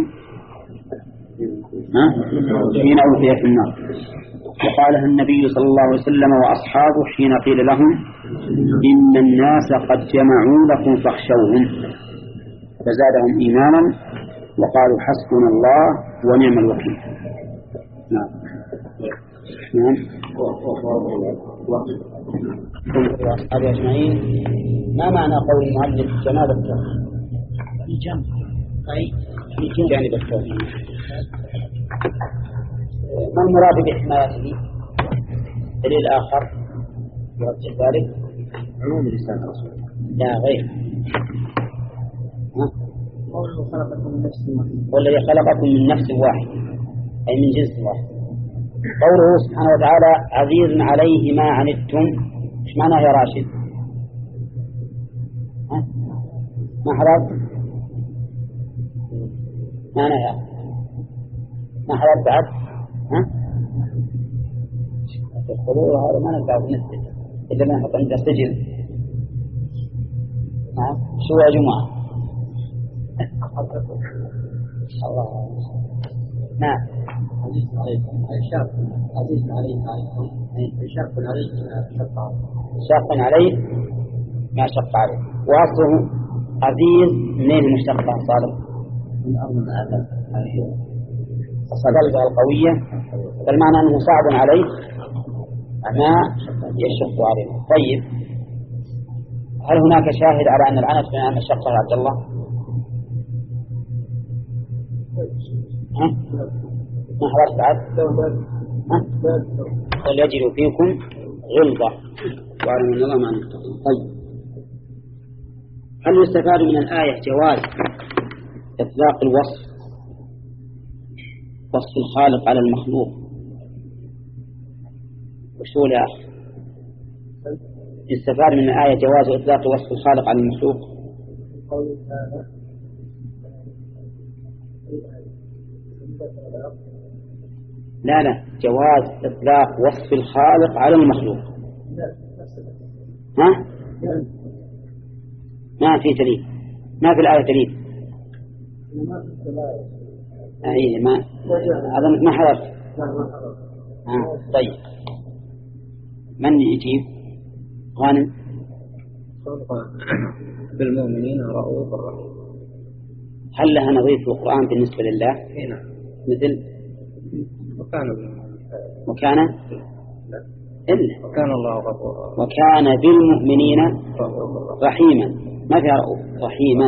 حين ألقي في النار، وقالها النبي صلى الله عليه وسلم وأصحابه حين قيل لهم إن الناس قد جمعوا لكم فاخشوهم، فزادهم إيمانا وقالوا حسبنا الله ونعم الوكيل. نعم نعم وأصحابه أجمعين. ما معنى قول المؤلف جناب التوحيد؟ الجنب أي جانب التوحيد. ما المراد بحمايته؟ دليل آخر يرجح ذلك عموم لسان الرسول لا غير. قوله خلقكم من نفس واحدة، والذي خلقكم من نفس واحد أي من جنس واحد. قوله سبحانه وتعالى عزيز عليه ما عنتم، ايش معناه يا راشد؟ ها؟ ما حضرت؟ ما أنا يا ما حضرت بعد؟ ها؟ الخضوع هذا ما نقدر نثبت إذا ما نحط عنده سجل. نعم شو يا جماعة؟ الله. نعم عزيز عليكم شاق عزيز عليه عليكم شاق عليه شاق عليه ما شق عليه، وأصله عزيز منين مشتقة صالح من أرض الآدم الصلبة القوية، فالمعنى أنه صعب عليه ما يشق عليه. طيب هل هناك شاهد على أن العنت من أن الشق يا عبد الله؟ ها؟ ما حضرت بعد؟ ها؟ وليجدوا فيكم غلظة وعلم أن الله مع المتقين. طيب هل يستفاد من الآية جواز إطلاق الوصف وصف الخالق على المخلوق؟ وشو يا أخي؟ يستفاد من الآية جواز إطلاق وصف الخالق على المخلوق؟ لا لا جواز إطلاق وصف الخالق على المخلوق. ها؟ ما في دليل، ما في الآية دليل. أي ما أظن ما حضرت. آه. طيب من يجيب؟ غانم. بالمؤمنين رؤوف الرحيم. هل لها نظير في القرآن بالنسبة لله؟ هنا مثل وكان وكان إلا وكان الله غفورا وكان بالمؤمنين رحيما، ما فيها رؤوف رحيما.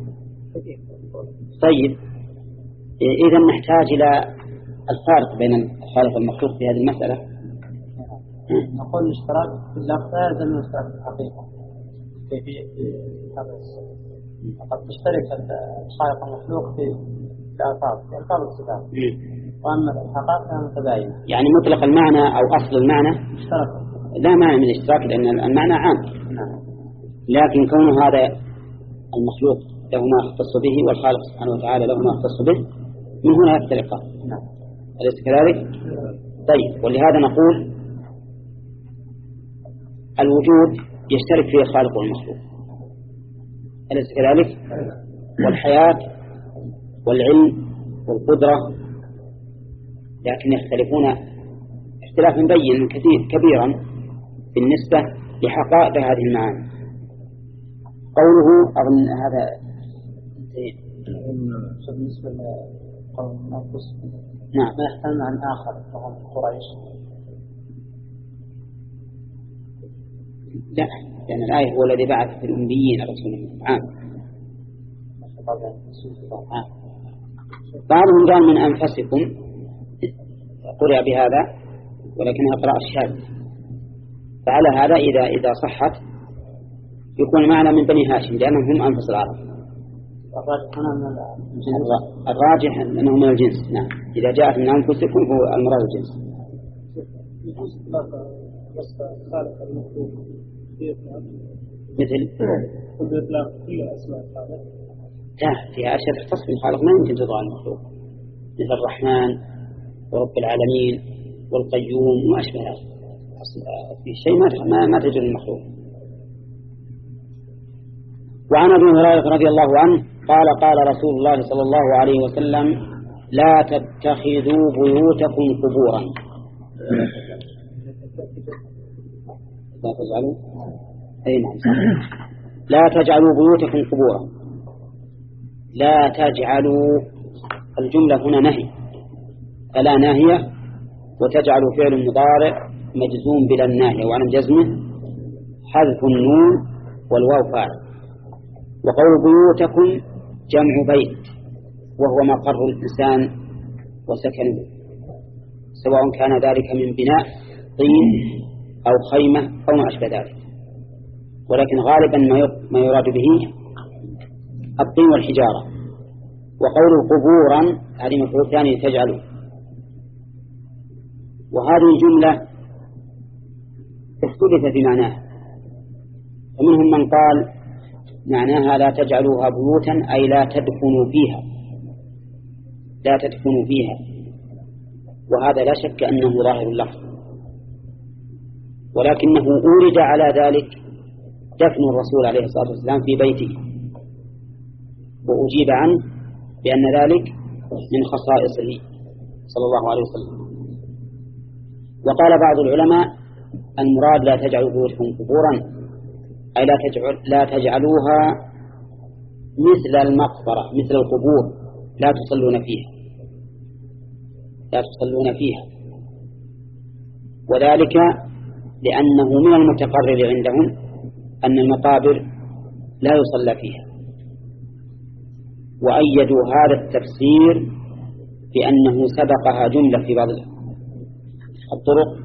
طيب إذا نحتاج إلى الفارق بين الخالق والمخلوق في هذه المسألة. نقول الاشتراك في اللفظ هذا من اشتراك الحقيقة كيفية هذا قد تشترك الخالق المخلوق في الألفاظ في ألفاظ الصفات وأما الحقائق متباينة. يعني مطلق المعنى أو أصل المعنى اشترك لا معنى من الاشتراك لأن المعنى عام، لكن كون هذا المخلوق له ما يختص به والخالق سبحانه وتعالى له ما يختص به من هنا يفترقان. أليس كذلك؟ طيب، ولهذا نقول الوجود يشترك فيه الخالق والمخلوق، أليس كذلك؟ والحياة والعلم والقدرة، لكن يختلفون اختلافا بين كثير كبيرا بالنسبة لحقائق هذه المعاني. قوله أظن هذا بالنسبة لقول النفس نعم ما يحتمل عن آخر وهم قريش. لا، لأن الآية هو الذي بعث في الأنبيين رسولا عام. بعضهم قال من أنفسكم قرأ بهذا ولكنها قراءة الشاذ، فعلى هذا إذا إذا صحت يكون معنا من بني هاشم لأنهم هم أنفس العرب. الراجح أنه من الجنس. نعم، إذا جاءت من أنفسكم هو المراد الجنس. مثل لا فيها أشياء تختص بالخالق ما يمكن تضع المخلوق، مثل الرحمن ورب العالمين والقيوم وما أشبه هذا، في شيء ما ما تجد المخلوق. وعن ابي هريرة رضي الله عنه قال قال رسول الله صلى الله عليه وسلم لا تتخذوا بيوتكم قبورا. لا تجعلوا أي نعم لا تجعلوا بيوتكم قبورا. لا تجعلوا الجملة هنا نهي، ألا ناهية، وتجعل فعل مضارع مجزوم بلا الناهية وعن جزمه حذف النون والواو فاعل. وقول بيوتكم جمع بيت وهو مقر الإنسان وسكنه، سواء كان ذلك من بناء طين أو خيمة أو ما أشبه ذلك، ولكن غالبا ما يراد به الطين والحجارة. وقول قبورا هذه مفعول ثاني تجعله. وهذه الجملة اختلف في معناها، فمنهم من قال معناها لا تجعلوها بيوتا أي لا تدفنوا فيها، لا تدفنوا فيها، وهذا لا شك أنه ظاهر اللفظ، ولكنه أورد على ذلك دفن الرسول عليه الصلاة والسلام في بيته، وأجيب عنه بأن ذلك من خصائصه صلى الله عليه وسلم. وقال بعض العلماء المراد لا تجعلوا بيوتكم قبورا أي لا, تجعل لا تجعلوها مثل المقبرة مثل القبور، لا تصلون فيها لا تصلون فيها وذلك لأنه من المتقرر عندهم أن المقابر لا يصلى فيها، وأيدوا هذا التفسير بأنه سبقها جملة في بعض الطرق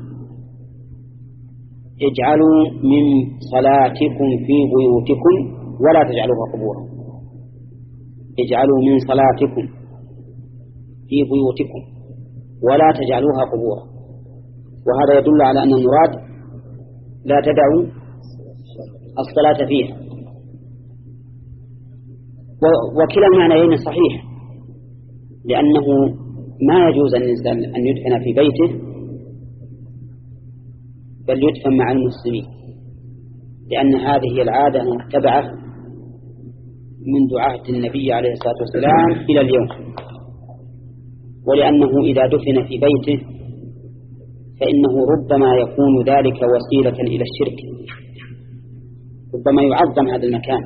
اجعلوا من صلاتكم في بيوتكم ولا تجعلوها قبورا. اجعلوا من صلاتكم في بيوتكم ولا تجعلوها قبورا، وهذا يدل على أن المراد لا تدعوا الصلاة فيها. وكلا المعنيين صحيح، لأنه ما يجوز الإنسان أن يدفن في بيته بل يدفن مع المسلمين، لأن هذه هي العادة المتبعة منذ عهد النبي عليه الصلاة والسلام إلى اليوم، ولأنه إذا دفن في بيته فإنه ربما يكون ذلك وسيلة إلى الشرك، ربما يعظم هذا المكان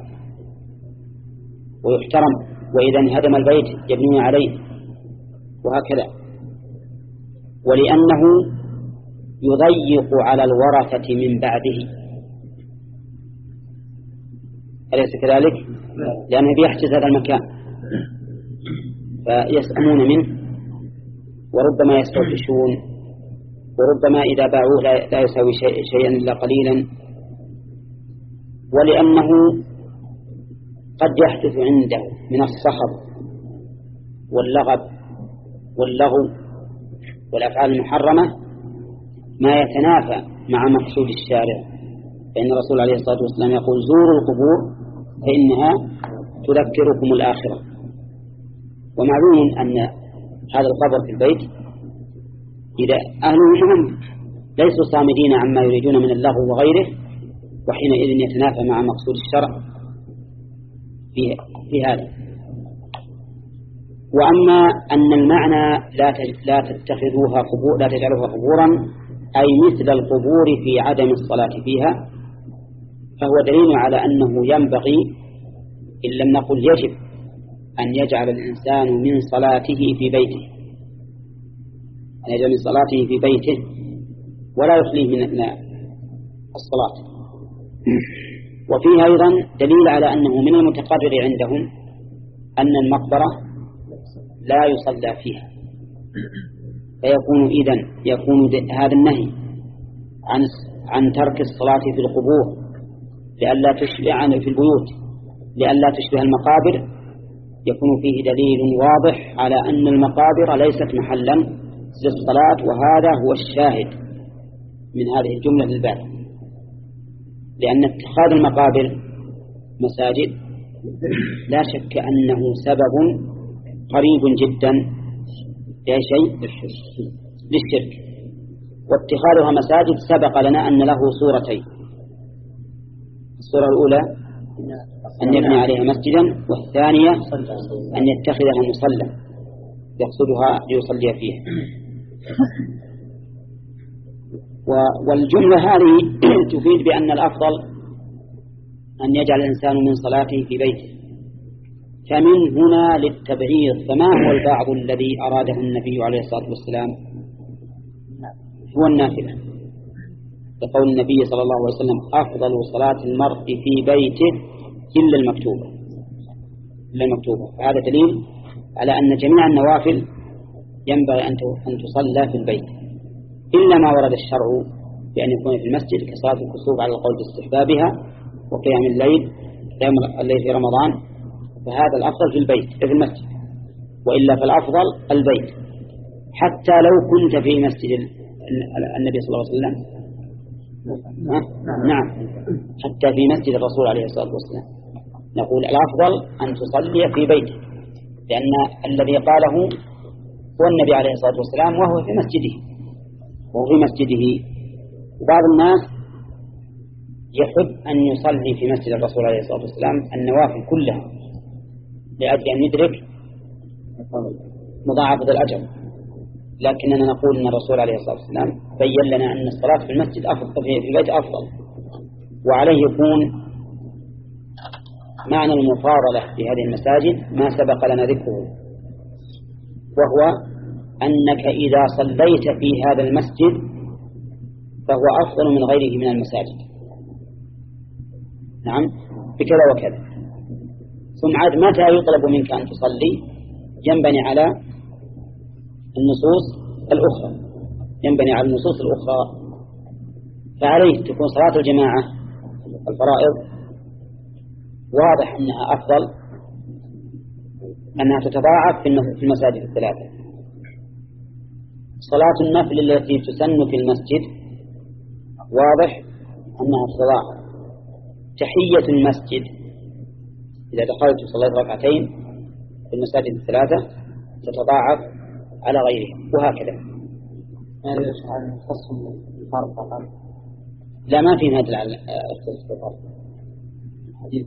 ويحترم، وإذا انهدم البيت يبنون عليه وهكذا، ولأنه يضيق على الورثة من بعده، أليس كذلك؟ لأنه بيحجز هذا المكان فيسأمون منه وربما يستوحشون، وربما إذا باعوه لا يساوي شيئا إلا قليلا، ولأنه قد يحدث عنده من الصخب واللغب واللغو والأفعال المحرمة ما يتنافى مع مقصود الشارع، فإن الرسول عليه الصلاة والسلام يقول زوروا القبور فإنها تذكركم الآخرة. ومعلوم أن هذا القبر في البيت إذا أهله ليسوا صامدين عما يريدون من اللغو وغيره، وحينئذ يتنافى مع مقصود الشرع في, في هذا. وأما أن المعنى لا لا تتخذوها قبور، لا تجعلوها قبورا، أي مثل القبور في عدم الصلاة فيها، فهو دليل على أنه ينبغي إن لم نقل يجب أن يجعل الإنسان من صلاته في بيته، أن يجعل من صلاته في بيته ولا يخليه من الصلاة. وفيه أيضا دليل على أنه من المتقرر عندهم أن المقبرة لا يصلى فيها، فيكون إذن يكون هذا النهي عن عن ترك الصلاة في القبور لئلا تشبه عن في البيوت لئلا تشبه المقابر، يكون فيه دليل واضح على أن المقابر ليست محلا للصلاة، وهذا هو الشاهد من هذه الجملة للباب، لأن اتخاذ المقابر مساجد لا شك أنه سبب قريب جدا لأي شيء للشرك. واتخاذها مساجد سبق لنا أن له صورتين، الصورة الأولى أن يبني عليها مسجدا، والثانية أن يتخذها مصلى يقصدها ليصلي فيها. والجملة هذه تفيد بأن الأفضل أن يجعل الإنسان من صلاته في بيته، فمن هنا للتبعيض. فما هو البعض الذي أراده النبي عليه الصلاة والسلام؟ هو النافلة، لقول النبي صلى الله عليه وسلم أفضل صلاة المرء في بيته إلا المكتوبة إلا المكتوبة. هذا دليل على أن جميع النوافل ينبغي أن تصلى في البيت، إلا ما ورد الشرع بأن يكون في المسجد كصلاة الكسوف على القول باستحبابها وقيام الليل قيام الليل في رمضان، فهذا الأفضل في البيت في المسجد، وإلا فالأفضل البيت. حتى لو كنت في مسجد النبي صلى الله عليه وسلم، نعم، حتى في مسجد الرسول عليه الصلاة والسلام نقول الأفضل أن تصلي في بيته، لأن الذي قاله هو النبي عليه الصلاة والسلام وهو في مسجده وهو في مسجده. وبعض الناس يحب أن يصلي في مسجد الرسول عليه الصلاة والسلام النوافل كلها لأجل أن يدرك مضاعفة الأجر، لكننا نقول أن الرسول عليه الصلاة والسلام بين لنا أن الصلاة في المسجد أفضل، في البيت أفضل. وعليه يكون معنى المفاضلة في هذه المساجد ما سبق لنا ذكره، وهو أنك إذا صليت في هذا المسجد فهو أفضل من غيره من المساجد، نعم، بكذا وكذا. ثم عاد متى يطلب منك أن تصلي؟ ينبني على النصوص الأخرى ينبني على النصوص الأخرى فعليه تكون صلاة الجماعة الفرائض واضح أنها أفضل، أنها تتضاعف في المساجد الثلاثة. صلاة النفل التي تسن في المسجد واضح أنها تتضاعف. تحية المسجد إذا دخلت وصليت ركعتين في المساجد الثلاثة تتضاعف على غيره، وهكذا. لا، ما في هذا الخصوص بالفرق. حديث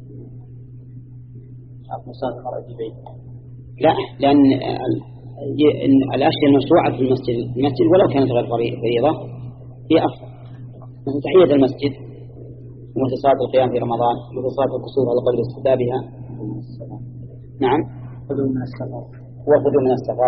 مساعد المرأة في بيت، لا، لأن الأشياء المشروعة في المسجد المسجد ولو كانت غير فريضة هي أفضل، مثل تحية المسجد ومثل صلاة القيام في رمضان ومثل صلاة الكسوف على قدر استحبابها. نعم، خذوا من السفر وخذوا من السفر.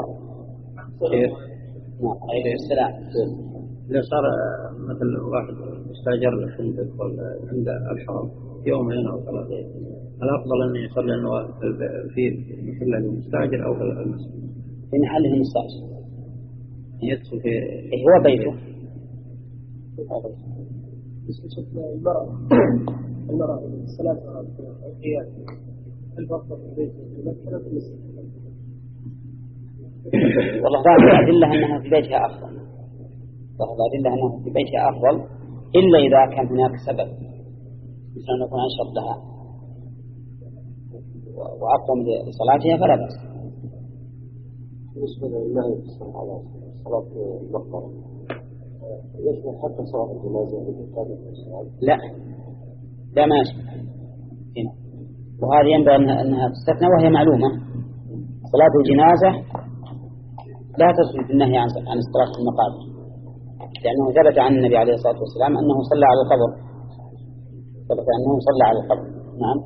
نعم، عليه السلام. إذا صار مثل واحد استأجر فندق عند الحرم يومين أو ثلاثة، الأفضل أن يصلي النوافل في محل المستأجر أو في المسجد؟ في محله المستأجر يدخل في هو بيته. المرأة المرأة الصلاة والقيام والله ظاهر الأدلة أنها في بيتها أفضل، ظاهر الأدلة أنها في بيتها أفضل، إلا إذا كان هناك سبب مثل أن يكون أنشط لها وأقوم لصلاتها فلا بأس. بالنسبة لله يتصل على صلاة المقبرة يشمل حتى صلاة الجنازة؟ لا لا ما يشمل هنا، وهذه ينبغي أنها تستثنى وهي معلومة. صلاة الجنازة لا تصل بالنهي عن عن الصلاة في المقابر، لأنه ثبت عن النبي عليه الصلاة والسلام أنه صلى على القبر، ثبت أنه صلى على القبر. نعم.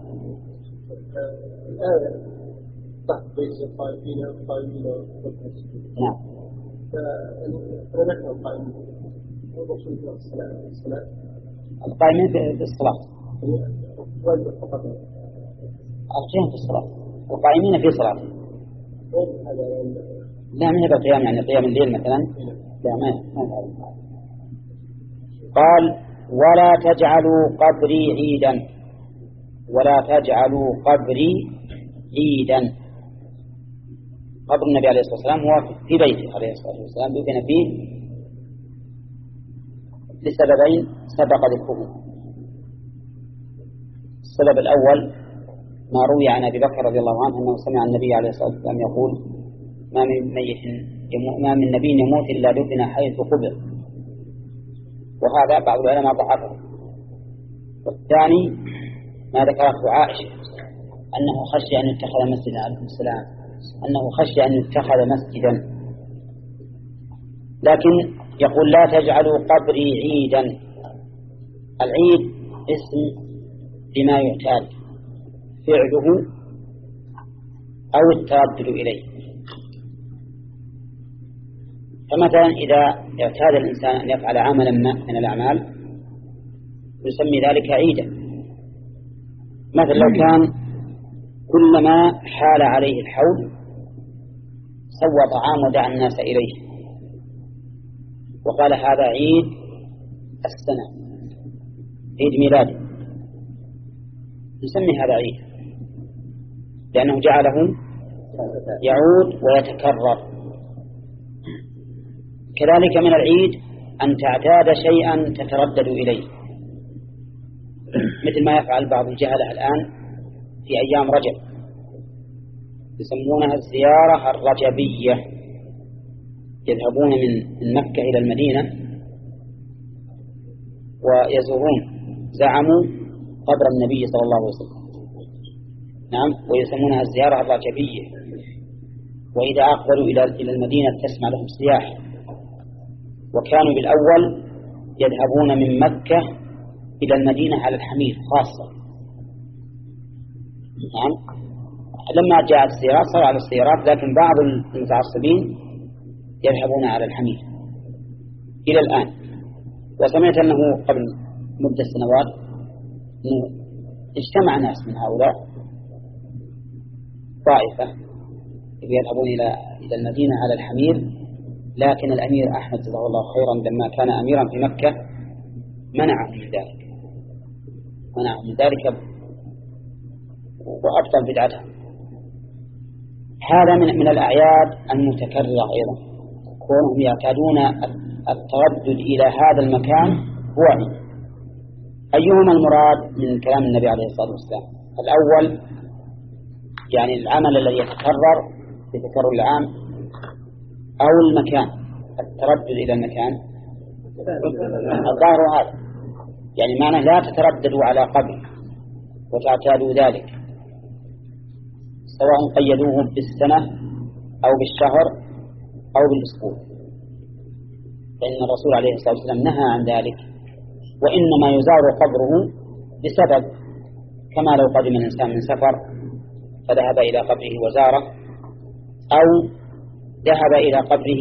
تحت بيت القائمين القائمين نعم. فنذكر القائمين والرسول في الصلاة القائمين في الصلاة فقط القيام في الصلاة، القائمين في صلاة. لا ما هي بالقيام يعني قيام الليل مثلا، لا ما ما قال ولا تجعلوا قبري عيدا، ولا تجعلوا قبري عيدا. قبر النبي عليه الصلاة والسلام هو في بيته عليه الصلاة والسلام، دفن فيه لسببين سبق ذكرهم. السبب الأول ما روي عن أبي بكر رضي الله عنه أنه سمع النبي عليه الصلاة والسلام يقول ما من ميت ما من نبي يموت إلا دفن حيث قبر، وهذا بعض العلماء ضعفه. والثاني ما ذكره عائشة أنه خشي أن يتخذ مسجدا عليه السلام، أنه خشي أن يتخذ مسجدا. لكن يقول لا تجعلوا قبري عيدا. العيد اسم لما يعتاد فعله أو التردد إليه. فمثلا إذا اعتاد الإنسان أن يفعل عملا ما من الأعمال يسمي ذلك عيدا. مثلا لو كان كلما حال عليه الحول سوى طعام ودعا الناس إليه وقال هذا عيد السنة، عيد ميلاد، نسمي هذا عيد لأنه جعله يعود ويتكرر. كذلك من العيد أن تعتاد شيئا تتردد إليه، مثل ما يفعل بعض الجهلة الآن في أيام رجب، يسمونها الزيارة الرجبية. يذهبون من مكة إلى المدينة ويزورون، زعموا قبر النبي صلى الله عليه وسلم، نعم، ويسمونها الزيارة الرجبية. وإذا أقبلوا إلى إلى المدينة تسمع لهم سياح. وكانوا بالأول يذهبون من مكة إلى المدينة على الحمير خاصة، نعم. لما جاءت السيارات صار على السيارات، لكن بعض المتعصبين يذهبون على الحمير إلى الآن. وسمعت أنه قبل مدة سنوات أنه اجتمع ناس من هؤلاء طائفة يذهبون إلى إلى المدينة على الحمير، لكن الأمير أحمد جزاه الله خيرا لما كان أميرا في مكة منعه من ذلك، منعه من ذلك وأبطل بدعته. هذا من من الأعياد المتكررة أيضا، كونهم يعتادون التردد إلى هذا المكان هو عيد. أيهما المراد من كلام النبي عليه الصلاة والسلام؟ الأول يعني العمل الذي يتكرر في تكرر العام، أو المكان التردد إلى المكان. الظاهر هذا يعني معنى لا تترددوا على قبر وتعتادوا ذلك، سواء قيدوه بالسنة أو بالشهر أو بالأسبوع، فإن الرسول عليه الصلاة والسلام نهى عن ذلك. وإنما يزار قبره بسبب، كما لو قدم الإنسان من سفر فذهب إلى قبره وزاره، أو ذهب إلى قبره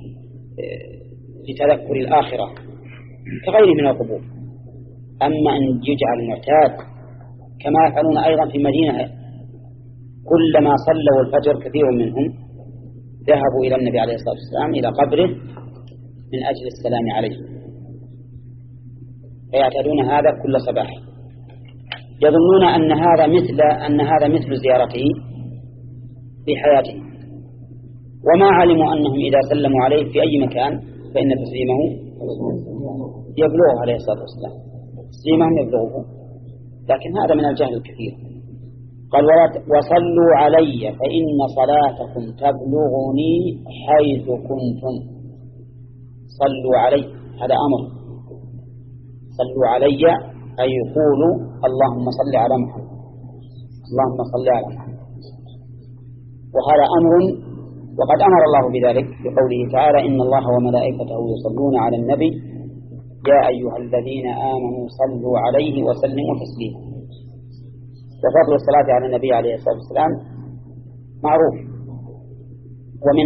لتذكر الآخرة كغيره من القبور. أما أن يجعل معتاد كما يفعلون أيضا في المدينة، كلما صلوا الفجر كثير منهم ذهبوا إلى النبي عليه الصلاة والسلام إلى قبره من أجل السلام عليه، فيعتادون هذا كل صباح. يظنون أن هذا مثل أن هذا مثل زيارته في حياته، وما علموا أنهم إذا سلموا عليه في أي مكان فإن تسليمه يبلغه عليه الصلاة والسلام، تسليمهم يبلغه، لكن هذا من الجهل الكثير. قال وصلوا علي فإن صلاتكم تبلغني حيث كنتم. صلوا علي هذا أمر، صلوا علي أي يقولوا اللهم صل على محمد، اللهم صل على محمد، وهذا أمر وقد أمر الله بذلك بقوله تعالى إن الله وملائكته يصلون على النبي يا أيها الذين آمنوا صلوا عليه وسلموا تسليما. وفضل الصلاة على النبي عليه الصلاة والسلام معروف، ومن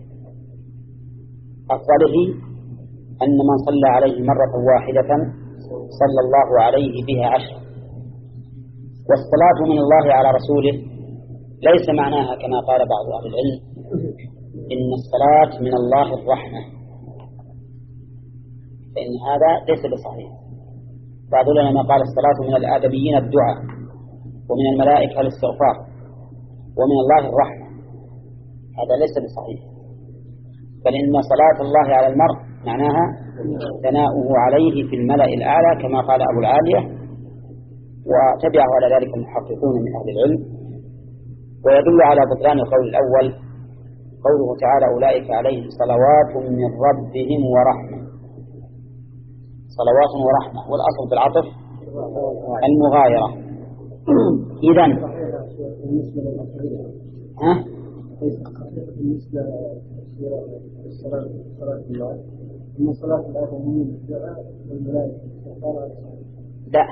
أفضله أن من صلى عليه مرة واحدة صلى الله عليه بها عشر. والصلاة من الله على رسوله ليس معناها كما قال بعض أهل العلم إن الصلاة من الله الرحمة، فإن هذا ليس بصحيح. بعض العلماء قال الصلاة من الآدميين الدعاء، ومن الملائكة الاستغفار، ومن الله الرحمة، هذا ليس بصحيح. بل إن صلاة الله على المرء معناها ثناؤه عليه في الملأ الأعلى كما قال أبو العالية، وتبعه على ذلك المحققون من أهل العلم. ويدل على بطلان القول الأول قوله تعالى أولئك عليهم صلوات من ربهم ورحمة. صلوات ورحمة، والأصل في العطف المغايرة. إذن ها؟ بالنسبة للصلاة صلاة الله إن صلاة الآدميين الدعاء والملائكة. لا،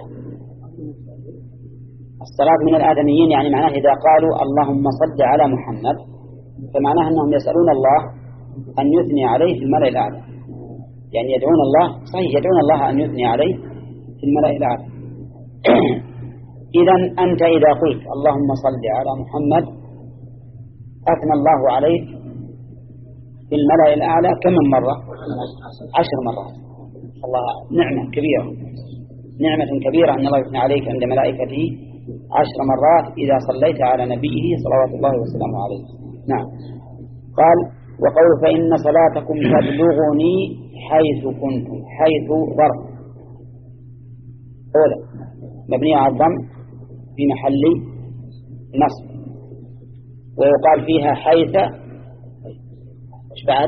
الصلاة من الآدميين يعني معناه إذا قالوا اللهم صل على محمد فمعناه أنهم يسألون الله أن يثني عليه في الملأ الأعلى، يعني يدعون الله، صحيح يدعون الله أن يثني عليه في الملأ الأعلى. إذن أنت إذا قلت اللهم صل على محمد أثنى الله عليك في الملأ الأعلى كم من مرة؟ عشر مرات. الله نعمة كبيرة، نعمة كبيرة أن الله يثني عليك عند ملائكته عشر مرات إذا صليت على نبيه صلوات الله وسلامه عليه. نعم. قال وقول فإن صلاتكم تبلغني حيث كنتم. حيث ظرف أولا مبنية على الضم في محل نصب، ويقال فيها حيث ايش بعد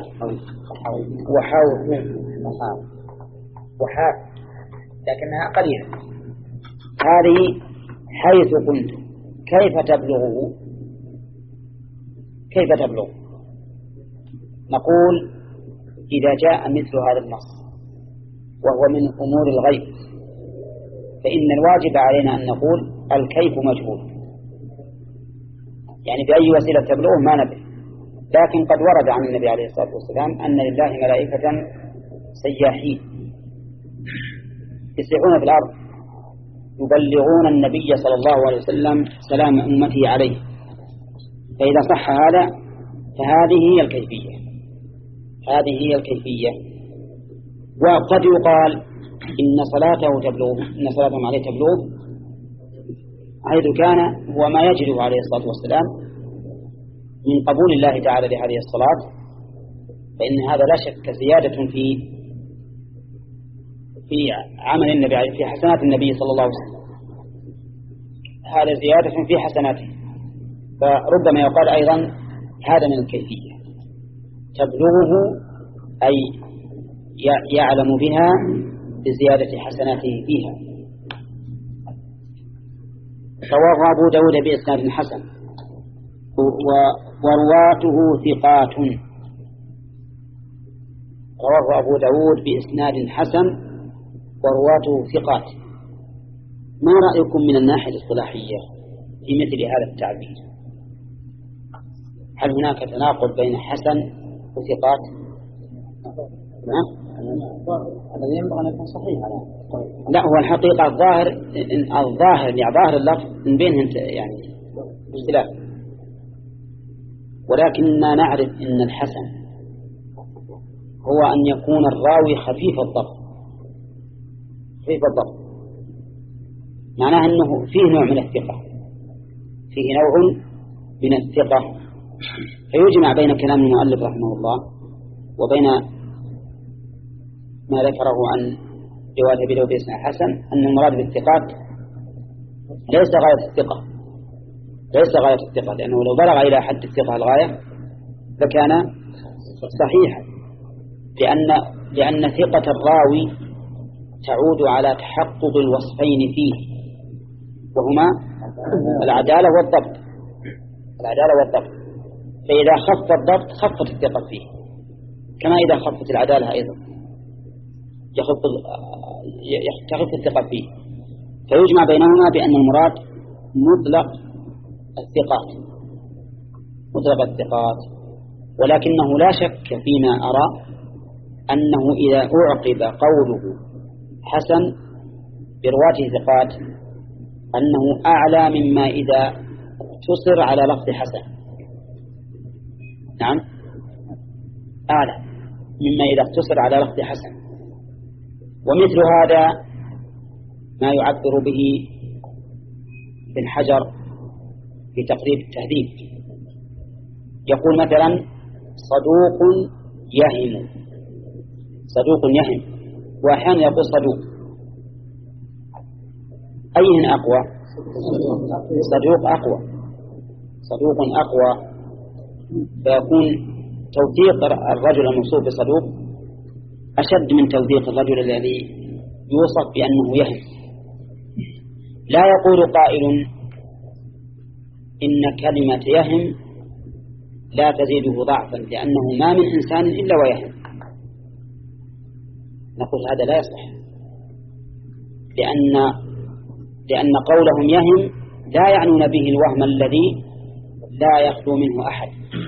وحاو وحاو لكنها قليلة. هذه حيث كنت كيف تبلغه؟ كيف تبلغ؟ نقول إذا جاء مثل هذا النص وهو من أمور الغيب فإن الواجب علينا أن نقول الكيف مجهول، يعني بأي وسيلة تبلغه ما ندري. لكن قد ورد عن النبي عليه الصلاة والسلام أن لله ملائكة سياحين يسيحون في الأرض يبلغون النبي صلى الله عليه وسلم سلام أمته عليه. فإذا صح هذا فهذه هي الكيفية، هذه هي الكيفية. وقد يقال إن صلاته تبلغ، إن صلاتهم عليه تبلغ حيث كان هو ما يجده عليه الصلاة والسلام من قبول الله تعالى لهذه الصلاة، فإن هذا لا شك زيادة في في عمل النبي في حسنات النبي صلى الله عليه وسلم، هذا زيادة في حسناته. فربما يقال أيضا هذا من الكيفية، تبلغه أي يعلم بها بزيادة حسناته فيها. رواه أبو داود بإسناد حسن ورواته ثقات. رواه أبو داود بإسناد حسن ورواته ثقات. ما رأيكم من الناحية الاصطلاحية في مثل هذا التعبير؟ هل هناك تناقض بين حسن وثقات؟ نعم، الذي ينبغي أن يكون صحيح. لا، هو الحقيقة الظاهر الظاهر يعني ظاهر اللفظ من بينهم يعني اختلاف، ولكننا نعرف أن الحسن هو أن يكون الراوي خفيف الضبط، خفيف الضبط، معناه أنه فيه نوع من الثقة، فيه نوع من الثقة. فيجمع بين كلام المؤلف رحمه الله وبين ما ذكره عن رواية أبي داود بإسناد حسن أن المراد بالثقات ليس غاية الثقة، ليس غاية الثقة، لأنه لو بلغ إلى حد الثقة الغاية لكان صحيحا، لأن لأن ثقة الراوي تعود على تحقق الوصفين فيه وهما العدالة والضبط، العدالة والضبط. فإذا خف الضبط خفت الثقة فيه، كما إذا خفت العدالة أيضا يخف تخف الثقة فيه. فيجمع بينهما بأن المراد مطلق الثقات، مطلق الثقات. ولكنه لا شك فيما أرى أنه إذا أعقب قوله حسن برواته ثقات أنه أعلى مما إذا تصر على لفظ حسن. نعم، أعلى مما إذا اقتصر على لفظ حسن. ومثل هذا ما يعبر به ابن حجر في تقريب التهذيب، يقول مثلا صدوق يهم، صدوق يهم، وأحيانا يقول صدوق. أيهن أقوى؟ صدوق أقوى، صدوق أقوى، فيكون توثيق الرجل الموصوف بصدوق أشد من توثيق الرجل الذي يوصف بأنه يهم. لا يقول قائل إن كلمة يهم لا تزيده ضعفا لأنه ما من إنسان إلا ويهم. نقول هذا لا يصح، لأن لأن قولهم يهم لا يعنون به الوهم الذي لا يخلو منه أحد،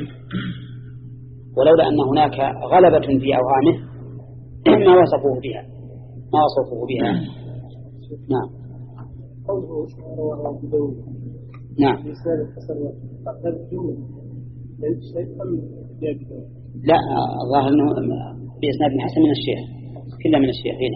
ولولا أن هناك غلبة في أوهامه ما وصفوه بها، ما وصفوه بها. نعم. نعم. لا، الظاهر أنه بإسناد حسن من الشيخ، كله من الشيخين.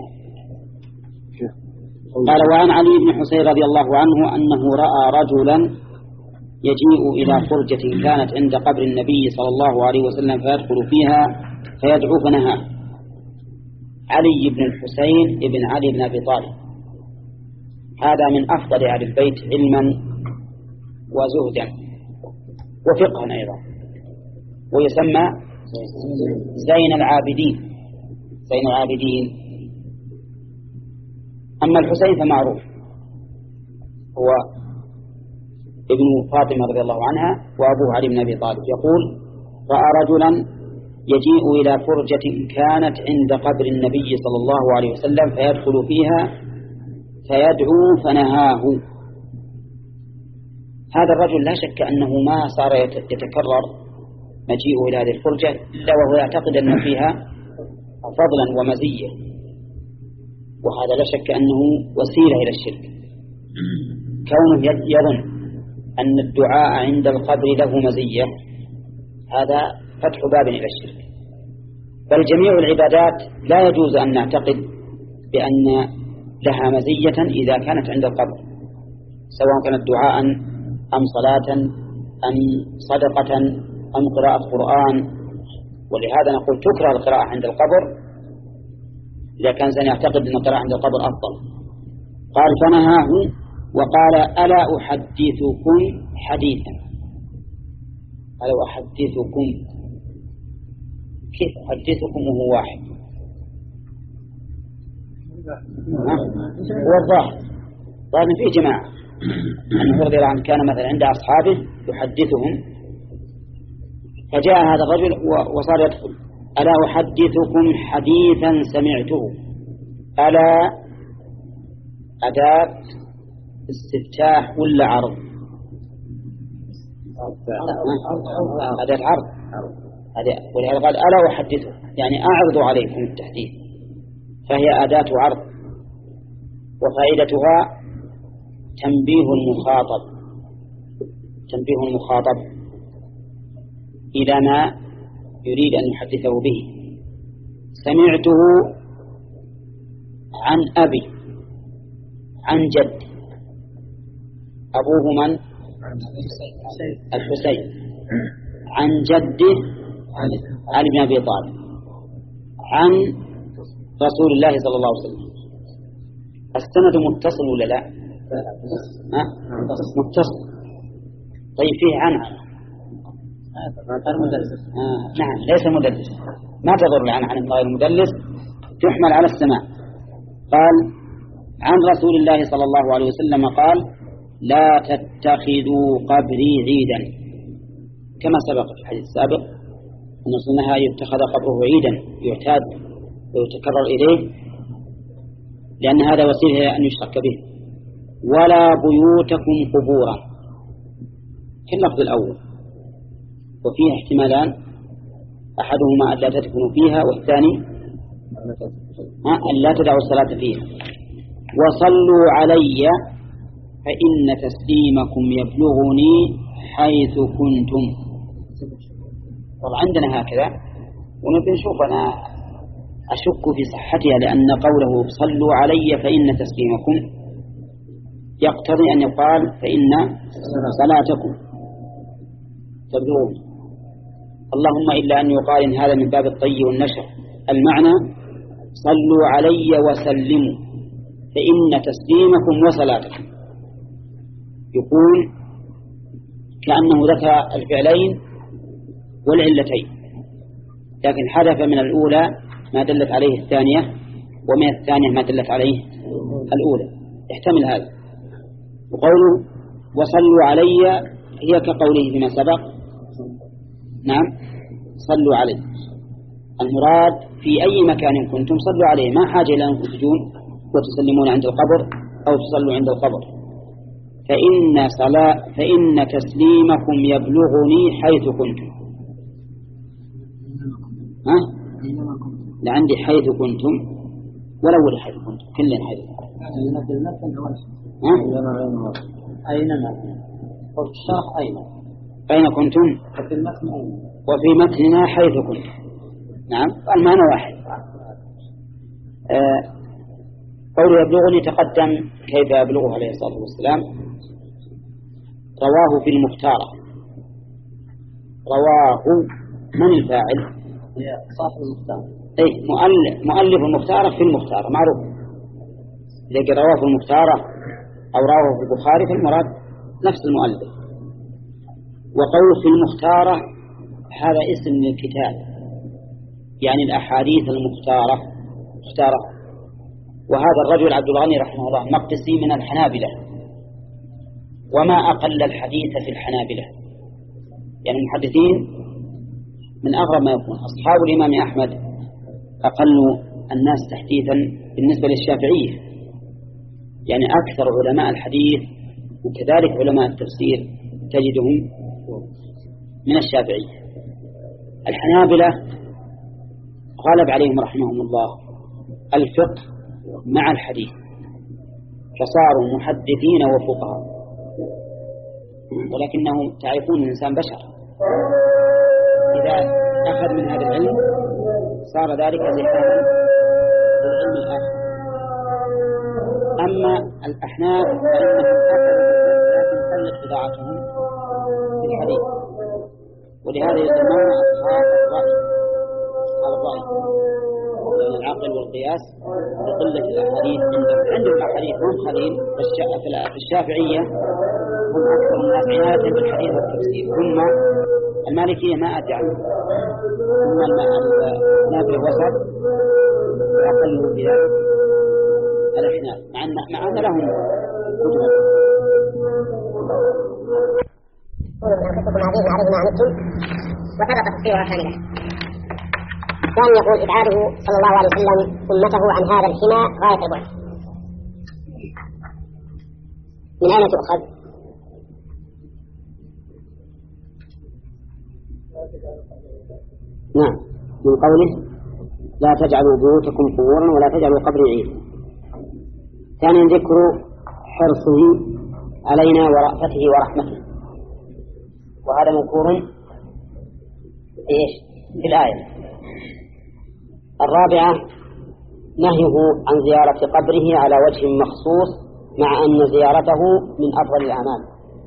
قال وعن علي بن حسين رضي الله عنه أنه رأى رجلا يجيء إلى فرجة كانت عند قبر النبي صلى الله عليه وسلم فيدخل فيها فيدعو فنهى. علي بن الحسين ابن علي بن أبي طالب، هذا من أفضل أهل البيت علما وزهدا وفقها أيضا، ويسمى زين العابدين، زين العابدين. أما الحسين فمعروف هو ابن فاطمة رضي الله عنها وأبوه علي بن أبي طالب. يقول رأى رجلا يجيء إلى فرجة كانت عند قبر النبي صلى الله عليه وسلم فيدخل فيها فيدعو فنهاه. هذا الرجل لا شك أنه ما صار يتكرر مجيئه إلى هذه الفرجة إلا وهو يعتقد أن فيها فضلا ومزية، وهذا لا شك أنه وسيلة إلى الشرك، كونه يظن أن الدعاء عند القبر له مزية، هذا فتح باب إلى الشرك. بل جميع العبادات لا يجوز أن نعتقد بأن لها مزية إذا كانت عند القبر، سواء كانت دعاء أم صلاة أم صدقة أم قراءة قرآن. ولهذا نقول تكره القراءة عند القبر إذا كان سنعتقد أن القراءة عند القبر أفضل. قال فنهاه وقال ألا أحدثكم حديثا. ألا أحدثكم، كيف أحدثكم وهو واحد؟ هو الظاهر ظاهر فيه جماعة، أنه رضي الله عنه كان مثلا عند أصحابه يحدثهم، فجاء هذا الرجل وصار يدخل. ألا أحدثكم حديثا سمعته. ألا أداة استفتاح ولا عرض؟ أداة عرض. ولهذا قال ألا أحدثه يعني أعرض عليكم التحديث، فهي أداة عرض، وفائدتها تنبيه المخاطب، تنبيه المخاطب إلى ما يريد أن يحدثه به. سمعته عن أبي عن جد، أبوه من؟ الحسين. عن جده علي بن أبي طالب عن رسول الله صلى الله عليه وسلم. السند متصل ولا لا؟ ها؟ متصل. طيب فيه عنه آه. نعم ليس مدلس، ما تضر العنه عن غير المدلس، تحمل على السماع. قال عن رسول الله صلى الله عليه وسلم قال لا تتخذوا قبري عيدا، كما سبق في الحديث السابق أن سنها يتخذ قبره عيدا يعتاد ويتكرر إليه، لأن هذا وسيلة أن يشرك به. ولا بيوتكم قبورا في اللفظ الأول، وفيه احتمالان، أحدهما أن لا تدفنوا فيها، والثاني أن لا تدعوا الصلاة فيها. وصلوا علي فإن تسليمكم يبلغني حيث كنتم. طبعا عندنا هكذا، ونبي نشوف، أنا أشك في صحتها، لأن قوله صلوا علي فإن تسليمكم يقتضي أن يقال فإن صلاتكم تبلغون، اللهم إلا أن يقال إن هذا من باب الطي والنشر. المعنى صلوا علي وسلموا فإن تسليمكم وصلاتكم، يقول كأنه ذكر الفعلين والعلتين، لكن حذف من الأولى ما دلت عليه الثانية، ومن الثانية ما دلت عليه الأولى، يحتمل هذا. وقوله وصلوا علي هي كقوله فيما سبق، نعم صلوا علي، المراد في أي مكان كنتم صلوا عليه، ما حاجة إلى أن تسجون وتسلمون عند القبر أو تصلوا عند القبر. فإن صلاة فإن تسليمكم يبلغني حيث كنتم. ها؟ لعندي حيث كنتم ولا حيث كنتم كلنا حيث ها؟ أينما قلت الشرح أين أين كنتم؟ وفي المتن أين وفي متننا حيث كنتم. نعم المعنى واحد. آه قوله يبلغني تقدم كيف يبلغه عليه الصلاة والسلام. رواه في المختارة. رواه من الفاعل؟ صاحب المختار. أي مؤلف مؤلف المختارة في المختارة معروف. إذا رواه في المختارة أو رواه في البخاري فالمراد نفس المؤلف. وقول في المختارة هذا اسم للكتاب، يعني الأحاديث المختارة مختارة. وهذا الرجل عبد الغني رحمه الله مقدسي من الحنابلة، وما أقل الحديث في الحنابلة، يعني المحدثين من أغرب ما يكون أصحاب الإمام أحمد أقل الناس تحديثا بالنسبة للشافعية، يعني أكثر علماء الحديث وكذلك علماء التفسير تجدهم من الشافعية. الحنابلة غالب عليهم رحمهم الله الفقه مع الحديث، فصاروا محدثين وفقهاء، ولكنهم تعرفون الإنسان بشر، إذا أخذ من هذا العلم صار ذلك زحاما بالعلم الآخر. أما الأحناف فإنهم أخذوا لكن قلت بضاعتهم في الحديث، ولهذا يسمون أصحاب الرأي، أصحاب الرأي لأن العقل والقياس بقلة الأحاديث عندهم عندهم الأحاديث هم قليل. في الشافعية هم أكثر الناس عناية بالحديث والتفسير، ثم المالكية ما أدري عنه، ثم الحنابلة وسط وأقلوا بذلك الأحناف، مع أن مع أن لهم كتب. أنفسكم عزيز عليه ما عنتم وسبق تفسيرها كاملة. كان يقول إبعاده صلى الله عليه وسلم أمته عن هذا الحمى غاية البعد. من أين تؤخذ؟ نعم من قوله لا تجعلوا بيوتكم قبورا ولا تجعلوا قبري عيدا. ثانيا ذكر حرصه علينا ورأفته ورحمته، وهذا مذكور ايش في الآية. الرابعة نهيه عن زيارة قبره على وجه مخصوص مع أن زيارته من أفضل الأعمال،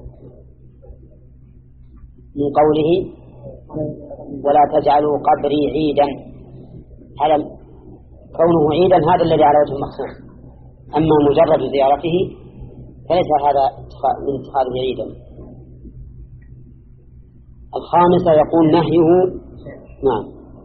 من قوله ولا تجعلوا قبري عيدا. على كونه عيدا هذا الذي على وجه المخصوص، أما مجرد زيارته فليس هذا من اتخاذه عيدا. الخامسة يقول نهيه نعم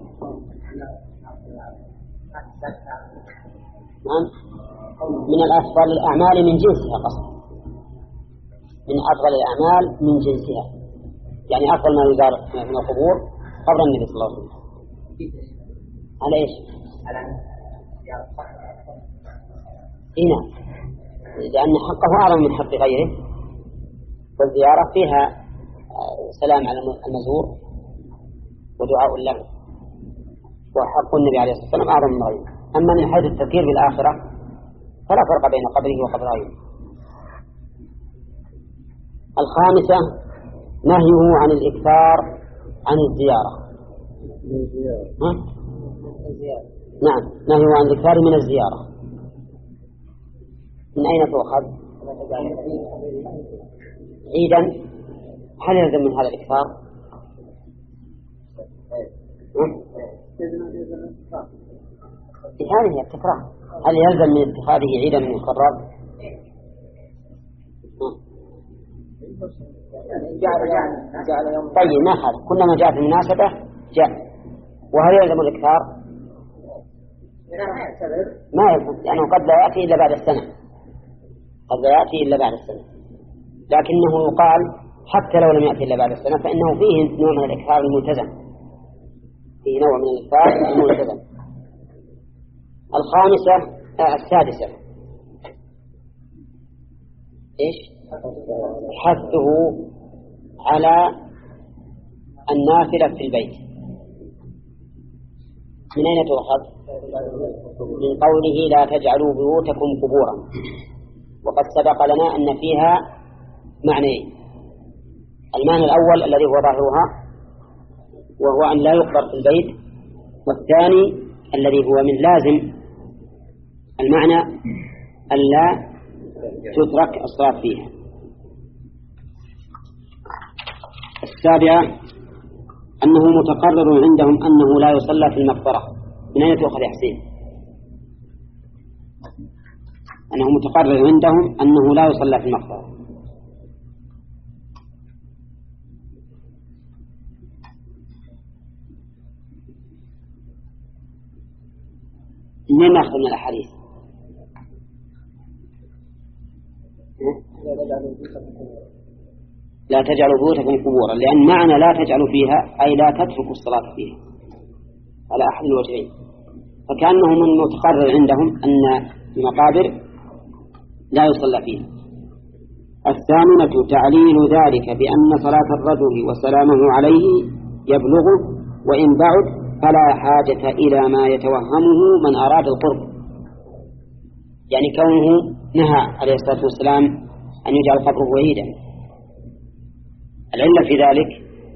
نعم من الأفضل الأعمال من جنسها، قصد من أفضل الأعمال من جنسها، يعني أفضل ما يزار من القبور قبر النبي صلى الله عليه وسلم. على إيش؟ هنا لأن حقه أعظم من حق غيره، والزيارة فيها سلام على المزور ودعاء له، وحق النبي عليه الصلاة والسلام أعظم من غيره. أما من حيث التذكير بالآخرة فلا فرق بين قبره وقبر غيره. الخامسة نهيه عن الإكثار عن الزيارة. ها؟ نعم، نهيه عن الإكثار من الزيارة. من أين تؤخذ؟ عيدا. هل يلزم من هذا الإكثار؟ هذه هي التكرار. هل يلزم من اتخاذه عيدا من القرار؟ طيب ما هذا، كلما جاءت المناسبة جاء. وهل يلزم الإكثار؟ ما يلزم، لأنه قد لا يأتي إلا بعد السنة، قد لا يأتي إلا بعد السنة، لكنه يقال حتى لو لم يأتي إلا بعد السنة فإنه فيه نوع من الإكثار الملتزم، فيه نوع من الإكثار الملتزم. الخامسة آه السادسة إيش؟ حثه على النافلة في البيت. من أين تؤخذ؟ من قوله لا تجعلوا بيوتكم قبورا، وقد سبق لنا أن فيها معنيين. المعنى الأول الذي هو ظاهرها وهو أن لا يقبر في البيت، والثاني الذي هو من لازم المعنى أن لا تترك الصلاة فيها. السابعة أنه متقرر عندهم أنه لا يصلى في المقبرة. من أين تؤخذ يا حسين؟ أنه متقرر عندهم أنه لا يصلى في المقبرة. من نأخذ من الأحاديث؟ لا تجعلوا بيوتكم قبورا، لأن معنى لا تجعلوا فيها أي لا تتركوا الصلاة فيها على أحد الوجهين، فكأنه من متقرر عندهم أن المقابر لا يصلى فيها. الثامنة تعليل ذلك بأن صلاة الرجل وسلامه عليه يبلغه، وإن بعد فلا حاجة إلى ما يتوهمه من أراد القرب، يعني كونه نهى عليه الصلاة والسلام أن يجعل قبره بعيدا. العلة في ذلك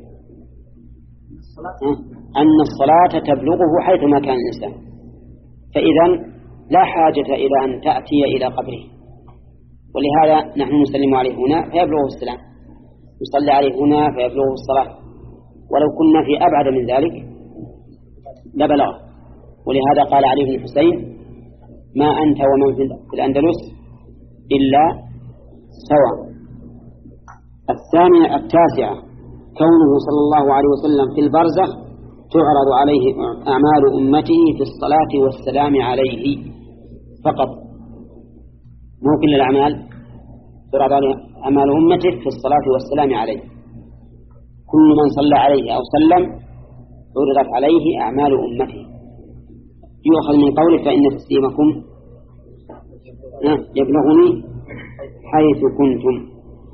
أن الصلاة تبلغه حيثما كان الإنسان، فإذا لا حاجة إلى أن تأتي إلى قبره، ولهذا نحن نسلم عليه هنا فيبلغه السلام، نصلي عليه هنا فيبلغه الصلاة، ولو كنا في أبعد من ذلك لبلغ. ولهذا قال علي بن الحسين ما أنت ومن في الأندلس إلا سواء. الثانية التاسعة كونه صلى الله عليه وسلم في البرزخ تعرض عليه أعمال أمته في الصلاة والسلام عليه فقط، مو كل الأعمال، تعرض عليه أعمال أمته في الصلاة والسلام عليه. كل من صلى عليه أو سلم عرضت عليه أعمال أمته. يؤخذ من قوله فإن تسليمكم يبلغني حيث كنتم.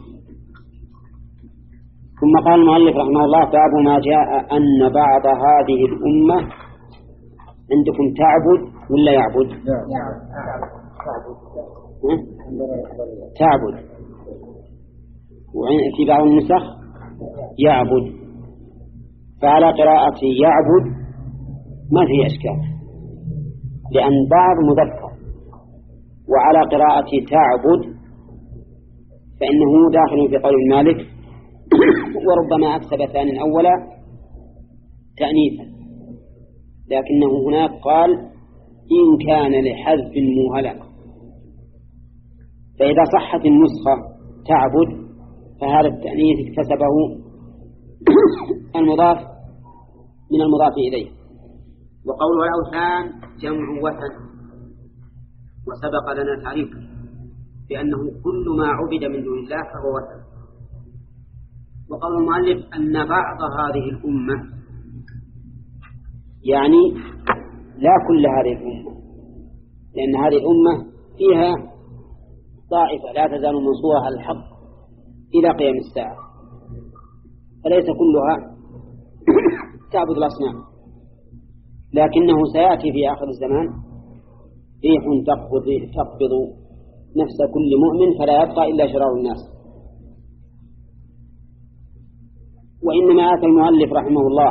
ثم قال المؤلف رحمه الله باب ما جاء أن بعض هذه الأمة عندكم تعبد ولا يعبد؟ تعبد، وفي بعض النسخ يعبد، فعلى قراءة يعبد ما فيه إشكال لأن بعض مذكر، وعلى قراءة تعبد فإنه داخل في قول مالك وربما أكسب ثاني أولا تأنيثا، لكنه هناك قال إن كان لحذف مهلك، فإذا صحت النسخة تعبد فهذا التأنيث اكتسبه المضاف من المضاف إليه. وقول الأوثان جمع وثن، وسبق لنا تعريفه بأنه كل ما عبد من دون الله فهو وثن. وقول المؤلف أن بعض هذه الأمة يعني لا كل هذه الأمة، لأن هذه الأمة فيها طائفة لا تزال منصورة على الحق إلى قيام الساعة، فليس كلها تعبد الأصنام، لكنه سيأتي في آخر الزمان ريح تقبض, تقبض نفس كل مؤمن فلا يبقى إلا شرار الناس. وإنما أتى المؤلف رحمه الله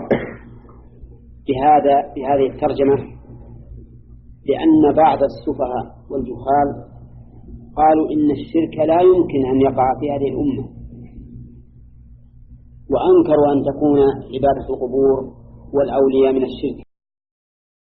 بهذا بهذه الترجمة لأن بعض السفهاء والجهال قالوا إن الشرك لا يمكن أن يقع في هذه الأمة، وأنكروا أن تكون عبادة القبور والأولياء من الشرك،